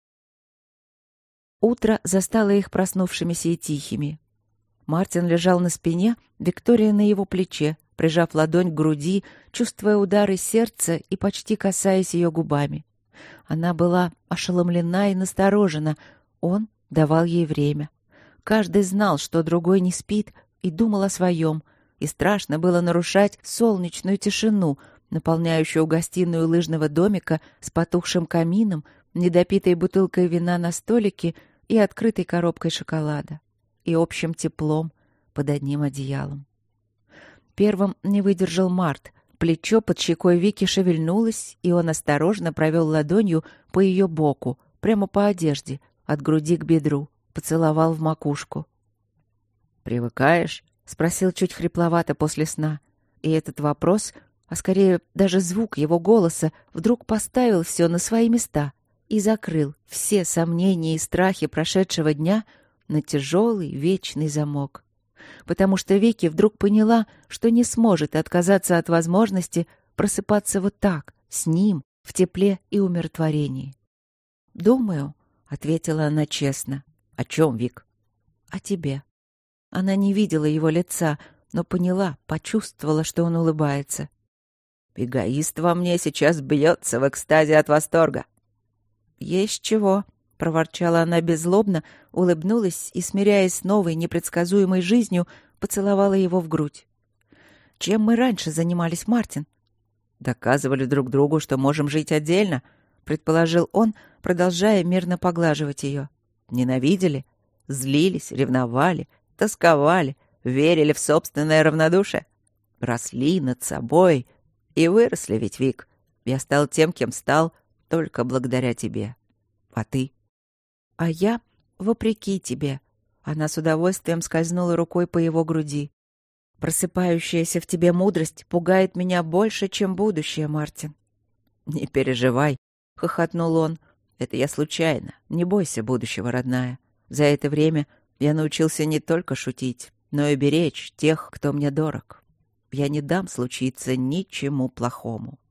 Утро застало их проснувшимися и тихими. Мартин лежал на спине, Виктория на его плече, прижав ладонь к груди, чувствуя удары сердца и почти касаясь ее губами. Она была ошеломлена и насторожена. Он давал ей время. Каждый знал, что другой не спит, и думал о своем, и страшно было нарушать солнечную тишину, наполняющую гостиную лыжного домика с потухшим камином, недопитой бутылкой вина на столике и открытой коробкой шоколада, и общим теплом под одним одеялом. Первым не выдержал Март. Плечо под щекой Вики шевельнулось, и он осторожно провел ладонью по ее боку, прямо по одежде, от груди к бедру, поцеловал в макушку. «Привыкаешь?» — спросил чуть хрипловато после сна. И этот вопрос, а скорее даже звук его голоса, вдруг поставил все на свои места и закрыл все сомнения и страхи прошедшего дня на тяжелый вечный замок. Потому что Вики вдруг поняла, что не сможет отказаться от возможности просыпаться вот так, с ним, в тепле и умиротворении. «Думаю», — ответила она честно. «О чем, Вик?» «О тебе». Она не видела его лица, но поняла, почувствовала, что он улыбается. «Эгоист во мне сейчас бьется в экстазе от восторга». «Есть чего», — проворчала она беззлобно, улыбнулась и, смиряясь с новой непредсказуемой жизнью, поцеловала его в грудь. «Чем мы раньше занимались, Мартин?» «Доказывали друг другу, что можем жить отдельно», — предположил он, продолжая мирно поглаживать ее. «Ненавидели, злились, ревновали, тосковали, верили в собственное равнодушие. Росли над собой и выросли ведь, Вик. Я стал тем, кем стал, только благодаря тебе. А ты?» «А я вопреки тебе». Она с удовольствием скользнула рукой по его груди. «Просыпающаяся в тебе мудрость пугает меня больше, чем будущее, Мартин». «Не переживай», — хохотнул он. «Это я случайно. Не бойся будущего, родная. За это время я научился не только шутить, но и беречь тех, кто мне дорог. Я не дам случиться ничему плохому».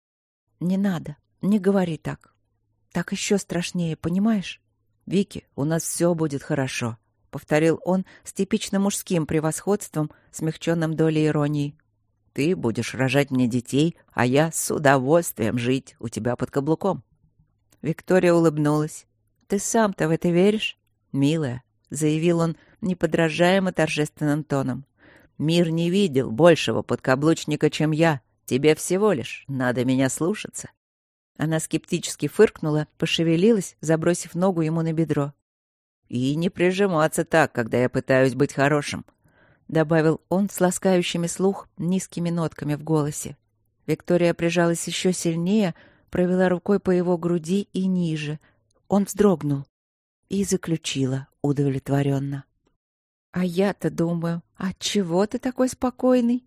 «Не надо, не говори так. Так еще страшнее, понимаешь?» «Вики, у нас все будет хорошо», — повторил он с типично мужским превосходством, смягченным долей иронии. «Ты будешь рожать мне детей, а я с удовольствием жить у тебя под каблуком». Виктория улыбнулась. «Ты сам-то в это веришь?» «Милая», — заявил он неподражаемо торжественным тоном, «мир не видел большего подкаблучника, чем я. Тебе всего лишь надо меня слушаться». Она скептически фыркнула, пошевелилась, забросив ногу ему на бедро. «И не прижиматься так, когда я пытаюсь быть хорошим», — добавил он с ласкающими слух низкими нотками в голосе. Виктория прижалась еще сильнее, провела рукой по его груди и ниже. Он вздрогнул и заключила удовлетворенно. «А я-то думаю, отчего ты такой спокойный?»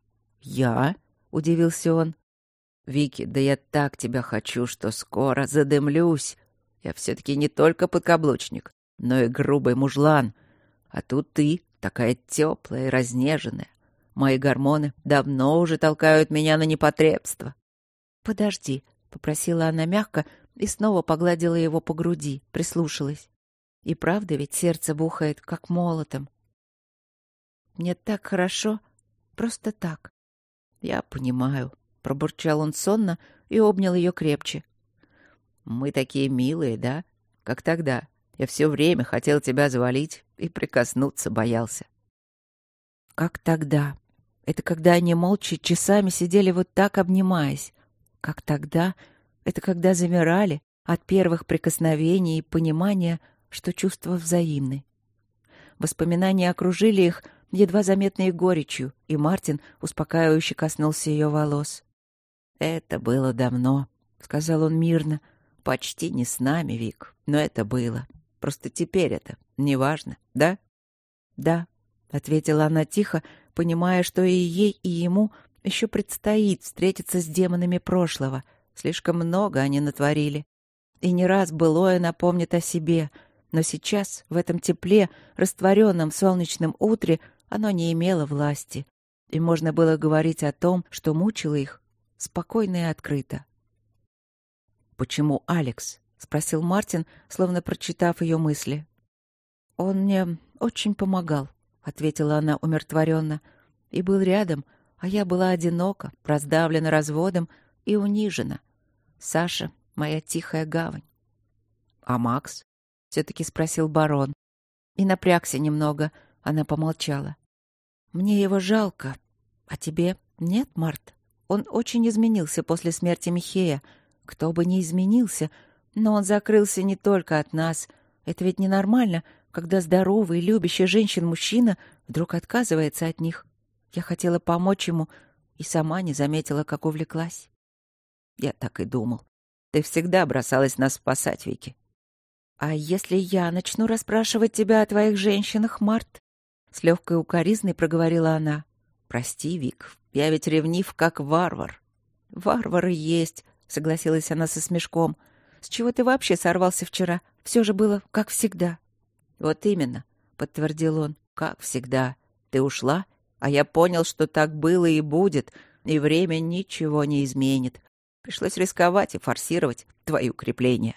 «Я?» — удивился он. «Вики, да я так тебя хочу, что скоро задымлюсь. Я все-таки не только подкаблучник, но и грубый мужлан. А тут ты такая теплая и разнеженная. Мои гормоны давно уже толкают меня на непотребство». «Подожди», — попросила она мягко и снова погладила его по груди, прислушалась. И правда ведь сердце бухает, как молотом. «Мне так хорошо, просто так». «Я понимаю», — пробурчал он сонно и обнял ее крепче. «Мы такие милые, да? Как тогда. Я все время хотел тебя завалить и прикоснуться боялся». «Как тогда?» Это когда они молча часами сидели вот так, обнимаясь. Как тогда? Это когда замирали от первых прикосновений и понимания, что чувства взаимны. Воспоминания окружили их едва заметной горечью, и Мартин успокаивающе коснулся ее волос. «Это было давно», — сказал он мирно. Почти не с нами, Вик, но это было. Просто теперь это неважно, да? «Да», — ответила она тихо, понимая, что и ей, и ему еще предстоит встретиться с демонами прошлого. Слишком много они натворили. И не раз былое напомнит о себе, но сейчас, в этом тепле, растворенном в солнечном утре, оно не имело власти. И можно было говорить о том, что мучило их, спокойно и открыто. «Почему Алекс?» — спросил Мартин, словно прочитав ее мысли. «Он мне очень помогал», — ответила она умиротворенно, «и был рядом, а я была одинока, раздавлена разводом и унижена. Саша — моя тихая гавань». «А Макс?» — все-таки спросил барон. И напрягся немного, она помолчала. «Мне его жалко. А тебе нет, Март? Он очень изменился после смерти Михея. Кто бы ни изменился, но он закрылся не только от нас. Это ведь ненормально, когда здоровый, любящий женщин мужчина вдруг отказывается от них. Я хотела помочь ему и сама не заметила, как увлеклась». «Я так и думал. Ты всегда бросалась нас спасать, Вики». «А если я начну расспрашивать тебя о твоих женщинах, Март?» С легкой укоризной проговорила она. «Прости, Вик, я ведь ревнив, как варвар». «Варвары есть», — согласилась она со смешком. «С чего ты вообще сорвался вчера? Все же было как всегда». «Вот именно», — подтвердил он, — «как всегда. Ты ушла, а я понял, что так было и будет, и время ничего не изменит. Пришлось рисковать и форсировать твои укрепления».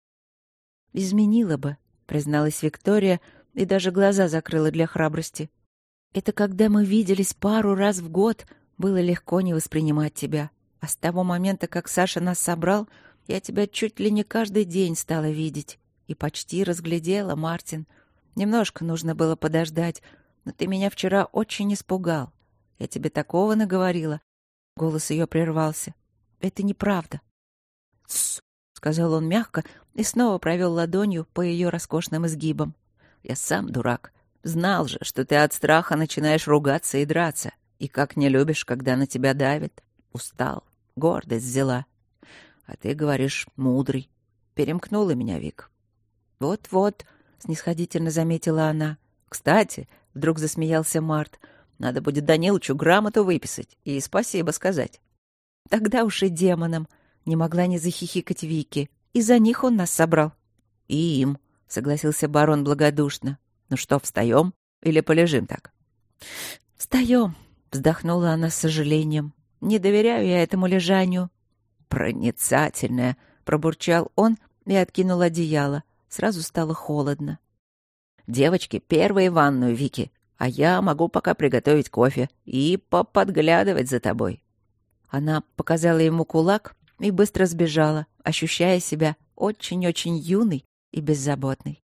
«Изменила бы», — призналась Виктория и даже глаза закрыла для храбрости. «Это когда мы виделись пару раз в год, было легко не воспринимать тебя. А с того момента, как Саша нас собрал, я тебя чуть ли не каждый день стала видеть. И почти разглядела, Мартин. Немножко нужно было подождать, но ты меня вчера очень испугал. Я тебе такого наговорила». Голос ее прервался. «Это неправда». «Тссс», — сказал он мягко и снова провел ладонью по ее роскошным изгибам. «Я сам дурак. Знал же, что ты от страха начинаешь ругаться и драться. И как не любишь, когда на тебя давит. Устал, гордость взяла. А ты говоришь, мудрый. Перемкнула меня, Вик». «Вот-вот», — снисходительно заметила она. «Кстати», — вдруг засмеялся Март, — «надо будет Данилычу грамоту выписать и спасибо сказать». «Тогда уж и демонам», — не могла не захихикать Вики. «Из-за них он нас собрал». «И им», — согласился барон благодушно. «Ну что, встаем или полежим так?» «Встаем», — вздохнула она с сожалением. «Не доверяю я этому лежанию». «Проницательная», — пробурчал он и откинул одеяло. Сразу стало холодно. «Девочки, первые в ванную, Вики, а я могу пока приготовить кофе и поподглядывать за тобой». Она показала ему кулак и быстро сбежала, ощущая себя очень-очень юной и беззаботной.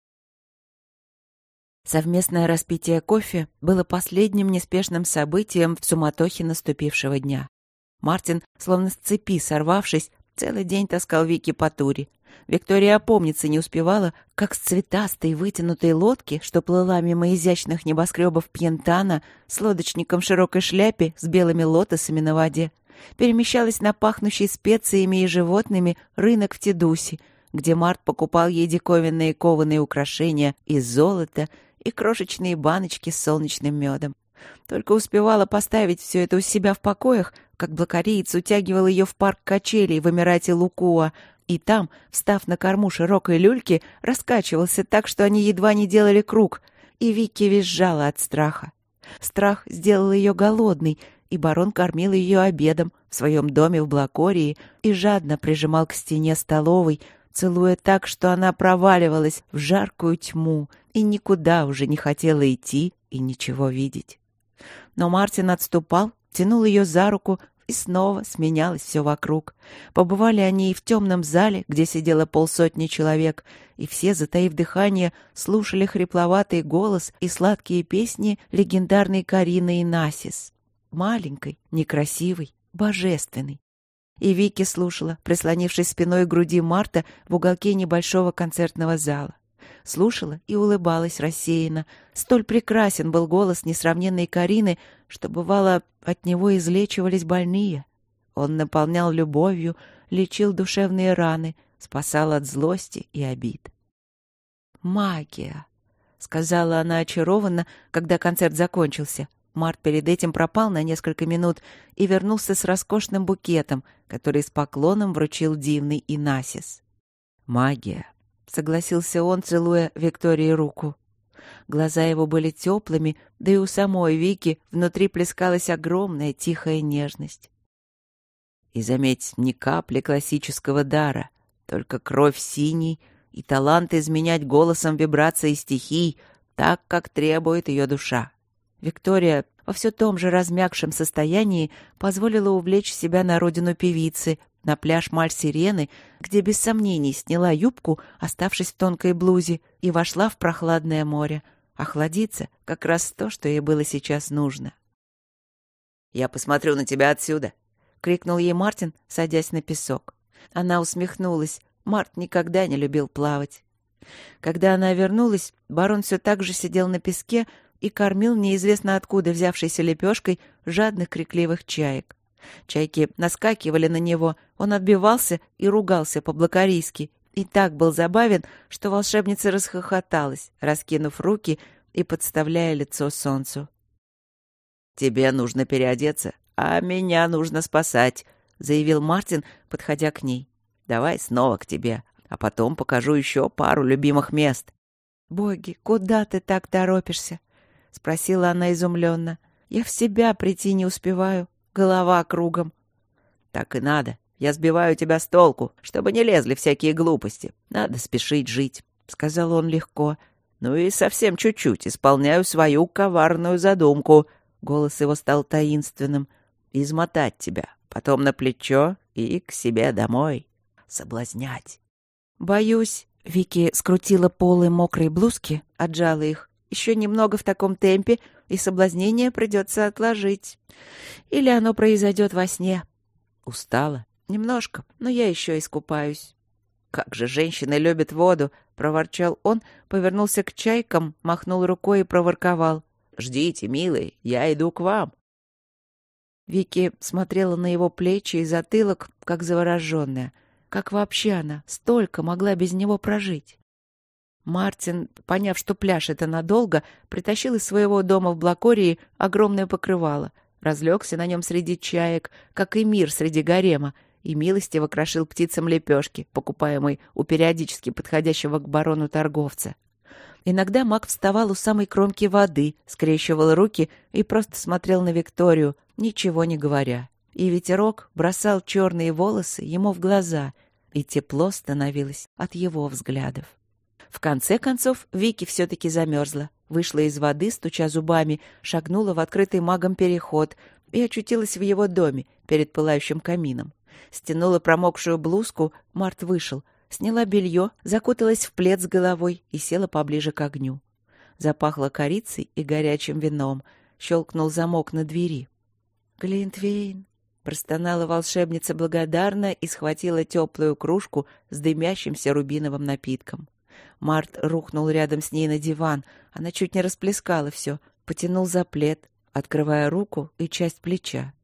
Совместное распитие кофе было последним неспешным событием в суматохе наступившего дня. Мартин, словно с цепи сорвавшись, целый день таскал Вики по туре. Виктория опомниться не успевала, как с цветастой вытянутой лодки, что плыла мимо изящных небоскребов Пьентана с лодочником в широкой шляпе с белыми лотосами на воде, перемещалась на пахнущий специями и животными рынок в Тедусе, где Март покупал ей диковинные кованые украшения из золота и крошечные баночки с солнечным медом. Только успевала поставить все это у себя в покоях, как блокариец утягивал ее в парк качелей в Эмирате Лукуа, и там, встав на корму широкой люльки, раскачивался так, что они едва не делали круг, и Вики визжала от страха. Страх сделал ее голодной, и барон кормил ее обедом в своем доме в Блакории и жадно прижимал к стене столовой, целуя так, что она проваливалась в жаркую тьму и никуда уже не хотела идти и ничего видеть. Но Мартин отступал, тянул ее за руку, и снова сменялось все вокруг. Побывали они и в темном зале, где сидело 50 человек, и все, затаив дыхание, слушали хрипловатый голос и сладкие песни легендарной Карины Инасис. Маленькой, некрасивой, божественной. И Вики слушала, прислонившись спиной к груди Марта в уголке небольшого концертного зала. Слушала и улыбалась рассеянно. Столь прекрасен был голос несравненной Карины, что, бывало, от него излечивались больные. Он наполнял любовью, лечил душевные раны, спасал от злости и обид. «Магия», — сказала она очарованно, когда концерт закончился. Март перед этим пропал на несколько минут и вернулся с роскошным букетом, который с поклоном вручил дивный Инасис. «Магия», — согласился он, целуя Виктории руку. Глаза его были теплыми, да и у самой Вики внутри плескалась огромная тихая нежность. И, заметь, ни капли классического дара, только кровь синей и талант изменять голосом вибрации стихий так, как требует ее душа. Виктория во все том же размягшем состоянии позволила увлечь себя на родину певицы, на пляж Маль-Сирены, где без сомнений сняла юбку, оставшись в тонкой блузе, и вошла в прохладное море. Охладиться — как раз то, что ей было сейчас нужно. «Я посмотрю на тебя отсюда», — крикнул ей Мартин, садясь на песок. Она усмехнулась. Март никогда не любил плавать. Когда она вернулась, барон все так же сидел на песке и кормил неизвестно откуда взявшейся лепешкой жадных крикливых чаек. Чайки наскакивали на него, он отбивался и ругался по-блокарийски, и так был забавен, что волшебница расхохоталась, раскинув руки и подставляя лицо солнцу. «Тебе нужно переодеться, а меня нужно спасать», — заявил Мартин, подходя к ней. «Давай снова к тебе, а потом покажу еще пару любимых мест». «Боги, куда ты так торопишься?» — спросила она изумленно. «Я в себя прийти не успеваю, голова кругом». «Так и надо. Я сбиваю тебя с толку, чтобы не лезли всякие глупости. Надо спешить жить», — сказал он легко. «Ну и совсем чуть-чуть исполняю свою коварную задумку». Голос его стал таинственным. «Измотать тебя, потом на плечо и к себе домой. Соблазнять». «Боюсь». Вики скрутила полы мокрой блузки, отжала их. «Еще немного в таком темпе, и соблазнение придется отложить. Или оно произойдет во сне». «Устала?» «Немножко, но я еще искупаюсь». «Как же женщины любят воду!» — проворчал он, повернулся к чайкам, махнул рукой и проворковал. «Ждите, милые, я иду к вам». Вики смотрела на его плечи и затылок, как завороженная. Как вообще она столько могла без него прожить? Мартин, поняв, что пляж — это надолго, притащил из своего дома в Блакории огромное покрывало, разлегся на нем среди чаек, как эмир среди гарема, и милостиво крошил птицам лепешки, покупаемой у периодически подходящего к барону торговца. Иногда маг вставал у самой кромки воды, скрещивал руки и просто смотрел на Викторию, ничего не говоря. И ветерок бросал черные волосы ему в глаза, и тепло становилось от его взглядов. В конце концов Вики все-таки замерзла, вышла из воды, стуча зубами, шагнула в открытый магом переход и очутилась в его доме перед пылающим камином. Стянула промокшую блузку, Март вышел, сняла белье, закуталась в плед с головой и села поближе к огню. Запахло корицей и горячим вином, щелкнул замок на двери. «Глинтвейн!» — простонала волшебница благодарно и схватила теплую кружку с дымящимся рубиновым напитком. Март рухнул рядом с ней на диван, она чуть не расплескала все, потянул за плед, открывая руку и часть плеча.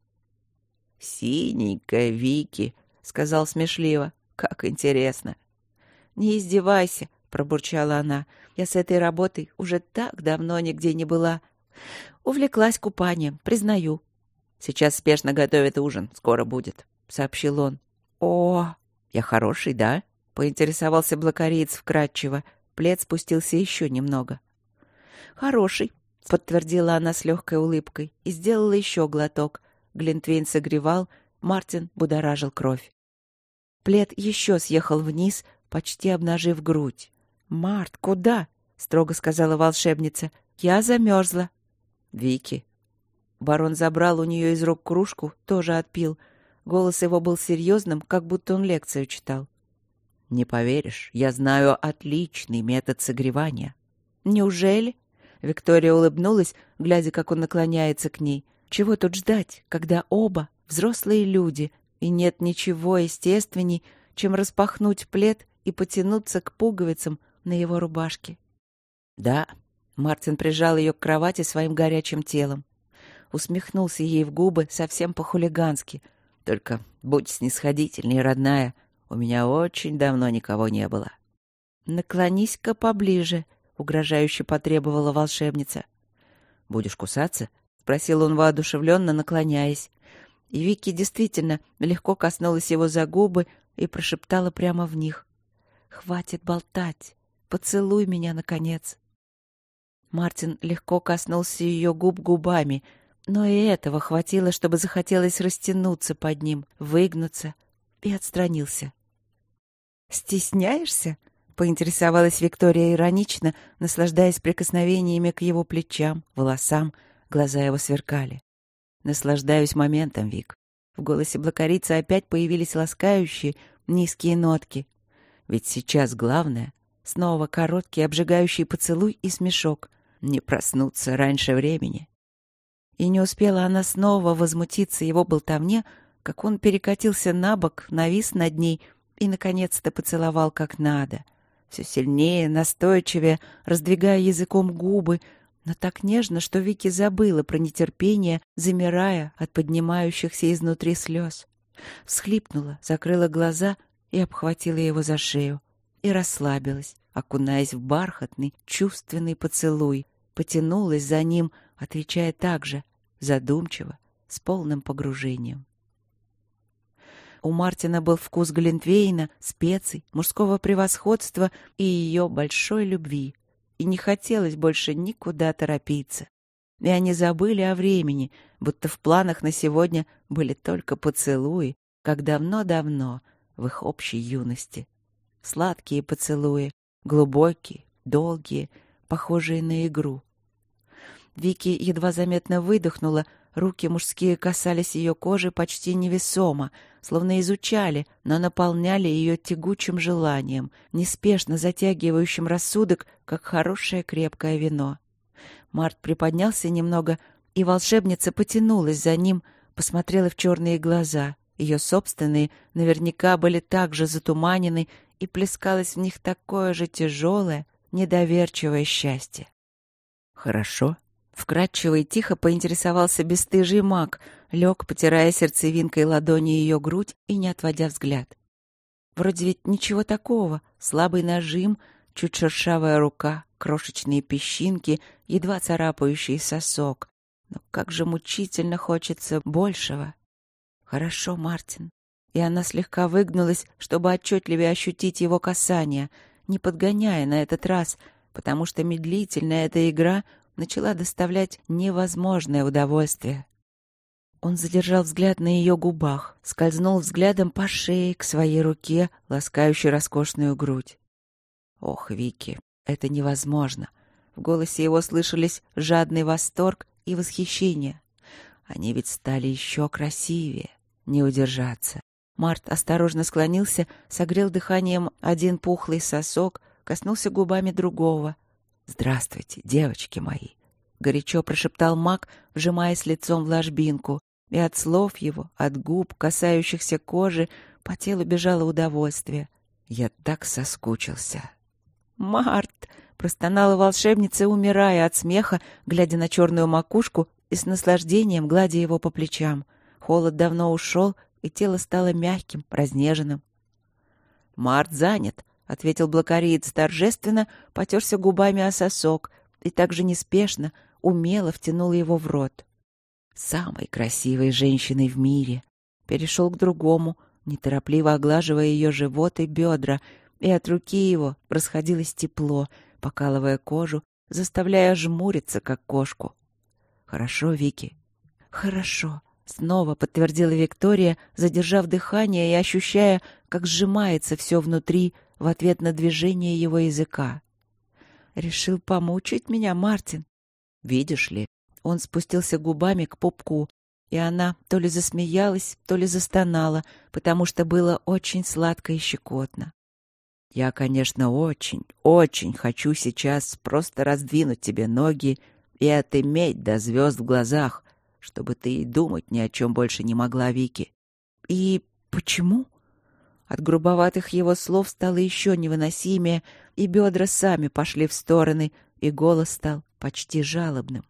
«Синенькая Вики», — сказал смешливо. «Как интересно». «Не издевайся», — пробурчала она. «Я с этой работой уже так давно нигде не была. Увлеклась купанием, признаю». «Сейчас спешно готовят ужин, скоро будет», — сообщил он. «О, я хороший, да?» — поинтересовался блокариец вкратчиво. Плед спустился еще немного. «Хороший», — подтвердила она с легкой улыбкой и сделала еще глоток. Глинтвейн согревал, Мартин будоражил кровь. Плед еще съехал вниз, почти обнажив грудь. «Март, куда?» — строго сказала волшебница. «Я замерзла». «Вики». Барон забрал у нее из рук кружку, тоже отпил. Голос его был серьезным, как будто он лекцию читал. «Не поверишь, я знаю отличный метод согревания». «Неужели?» Виктория улыбнулась, глядя, как он наклоняется к ней. «Чего тут ждать, когда оба взрослые люди, и нет ничего естественней, чем распахнуть плед и потянуться к пуговицам на его рубашке?» «Да». Мартин прижал ее к кровати своим горячим телом. Усмехнулся ей в губы совсем по-хулигански. «Только будь снисходительней, родная. У меня очень давно никого не было». «Наклонись-ка поближе», — угрожающе потребовала волшебница. «Будешь кусаться?» — спросил он воодушевленно, наклоняясь. И Вики действительно легко коснулась его за губы и прошептала прямо в них: «Хватит болтать. Поцелуй меня, наконец». Мартин легко коснулся ее губ губами, но и этого хватило, чтобы захотелось растянуться под ним, выгнуться, и отстранился. «Стесняешься?» — поинтересовалась Виктория иронично, наслаждаясь прикосновениями к его плечам, волосам. Глаза его сверкали. «Наслаждаюсь моментом, Вик». В голосе блокарицы опять появились ласкающие, низкие нотки. «Ведь сейчас главное — снова короткий обжигающий поцелуй и смешок. Не проснуться раньше времени». И не успела она снова возмутиться его болтовне, как он перекатился на бок, навис над ней и, наконец-то, поцеловал как надо. Все сильнее, настойчивее, раздвигая языком губы, но так нежно, что Вики забыла про нетерпение, замирая от поднимающихся изнутри слез. Всхлипнула, закрыла глаза и обхватила его за шею. И расслабилась, окунаясь в бархатный, чувственный поцелуй. Потянулась за ним, отвечая так же, задумчиво, с полным погружением. У Мартина был вкус глинтвейна, специй, мужского превосходства и ее большой любви. И не хотелось больше никуда торопиться. И они забыли о времени, будто в планах на сегодня были только поцелуи, как давно-давно, в их общей юности. Сладкие поцелуи, глубокие, долгие, похожие на игру. Вики едва заметно выдохнула, руки мужские касались ее кожи почти невесомо, словно изучали, но наполняли ее тягучим желанием, неспешно затягивающим рассудок, как хорошее крепкое вино. Март приподнялся немного, и волшебница потянулась за ним, посмотрела в черные глаза. Ее собственные наверняка были так же затуманены, и плескалось в них такое же тяжелое, недоверчивое счастье. «Хорошо?» Вкрадчиво и тихо поинтересовался бесстыжий маг, лег, потирая сердцевинкой ладони ее грудь и не отводя взгляд. Вроде ведь ничего такого, слабый нажим, чуть шершавая рука, крошечные песчинки, едва царапающий сосок. Но как же мучительно хочется большего. «Хорошо, Мартин». И она слегка выгнулась, чтобы отчетливее ощутить его касание, не подгоняя на этот раз, потому что медлительная эта игра начала доставлять невозможное удовольствие. Он задержал взгляд на ее губах, скользнул взглядом по шее к своей руке, ласкающей роскошную грудь. «Ох, Вики, это невозможно!» В голосе его слышались жадный восторг и восхищение. Они ведь стали еще красивее. Не удержаться. Март осторожно склонился, согрел дыханием один пухлый сосок, коснулся губами другого. «Здравствуйте, девочки мои!» — горячо прошептал маг, вжимаясь лицом в ложбинку, и от слов его, от губ, касающихся кожи, по телу бежало удовольствие. «Я так соскучился!» «Март!» — простонала волшебница, умирая от смеха, глядя на черную макушку и с наслаждением гладя его по плечам. Холод давно ушел, и тело стало мягким, разнеженным. «Март занят», — ответил блокариец торжественно, потерся губами о сосок и также неспешно, умело втянул его в рот. Самой красивой женщиной в мире. Перешел к другому, неторопливо оглаживая ее живот и бедра, и от руки его расходилось тепло, покалывая кожу, заставляя жмуриться, как кошку. «Хорошо, Вики?» «Хорошо», — снова подтвердила Виктория, задержав дыхание и ощущая, как сжимается все внутри в ответ на движение его языка. «Решил помучить меня, Мартин?» «Видишь ли?» Он спустился губами к пупку, и она то ли засмеялась, то ли застонала, потому что было очень сладко и щекотно. «Я, конечно, очень, очень хочу сейчас просто раздвинуть тебе ноги и отыметь до звезд в глазах, чтобы ты и думать ни о чем больше не могла, Вики». «И почему?» От грубоватых его слов стало еще невыносимее, и бедра сами пошли в стороны, и голос стал почти жалобным.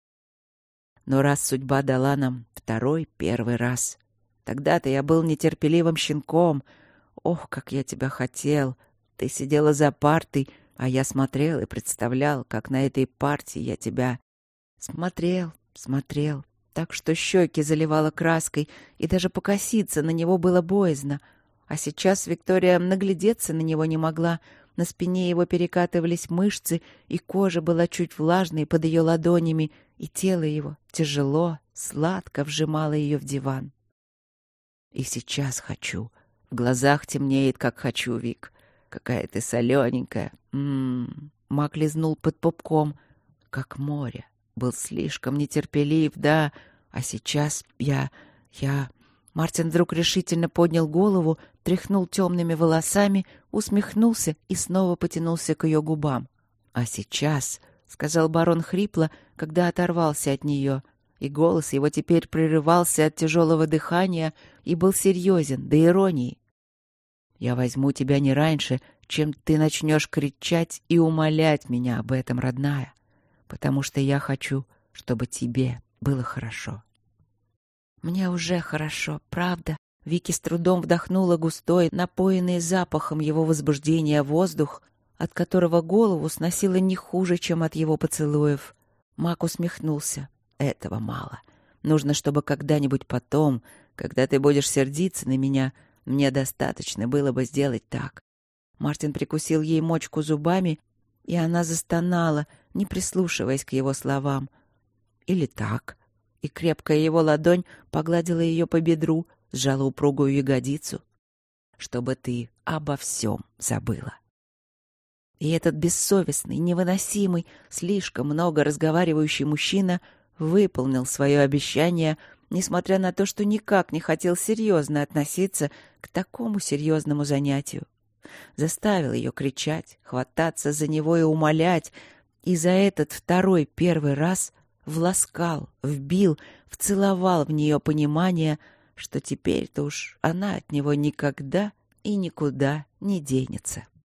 «Но раз судьба дала нам первый раз, тогда-то я был нетерпеливым щенком, Ох, как я тебя хотел! Ты сидела за партой, а я смотрел и представлял, как на этой партии я тебя... Смотрел, так что щеки заливало краской, и даже покоситься на него было боязно. А сейчас Виктория наглядеться на него не могла. На спине его перекатывались мышцы, и кожа была чуть влажной под ее ладонями, и тело его тяжело, сладко вжимало ее в диван. И сейчас хочу. В глазах темнеет, как хочу, Вик. Какая ты солененькая. Мак лизнул под пупком. Как море. Был слишком нетерпелив, да. А сейчас я... Мартин вдруг решительно поднял голову, тряхнул темными волосами, усмехнулся и снова потянулся к ее губам. «А сейчас», — сказал барон хрипло, когда оторвался от нее, и голос его теперь прерывался от тяжелого дыхания и был серьезен, до иронии. «Я возьму тебя не раньше, чем ты начнешь кричать и умолять меня об этом, родная, потому что я хочу, чтобы тебе было хорошо». «Мне уже хорошо, правда?» Вики с трудом вдохнула густой, напоенный запахом его возбуждения воздух, от которого голову сносило не хуже, чем от его поцелуев. Мак усмехнулся. «Этого мало. Нужно, чтобы когда-нибудь потом, когда ты будешь сердиться на меня, мне достаточно было бы сделать так». Мартин прикусил ей мочку зубами, и она застонала, не прислушиваясь к его словам. «Или так». И крепкая его ладонь погладила ее по бедру, сжала упругую ягодицу. «Чтобы ты обо всем забыла». И этот бессовестный, невыносимый, слишком много разговаривающий мужчина выполнил свое обещание, несмотря на то, что никак не хотел серьезно относиться к такому серьезному занятию. Заставил ее кричать, хвататься за него и умолять, и за этот второй первый раз власкал, вбил, вцеловал в нее понимание, что теперь-то уж она от него никогда и никуда не денется.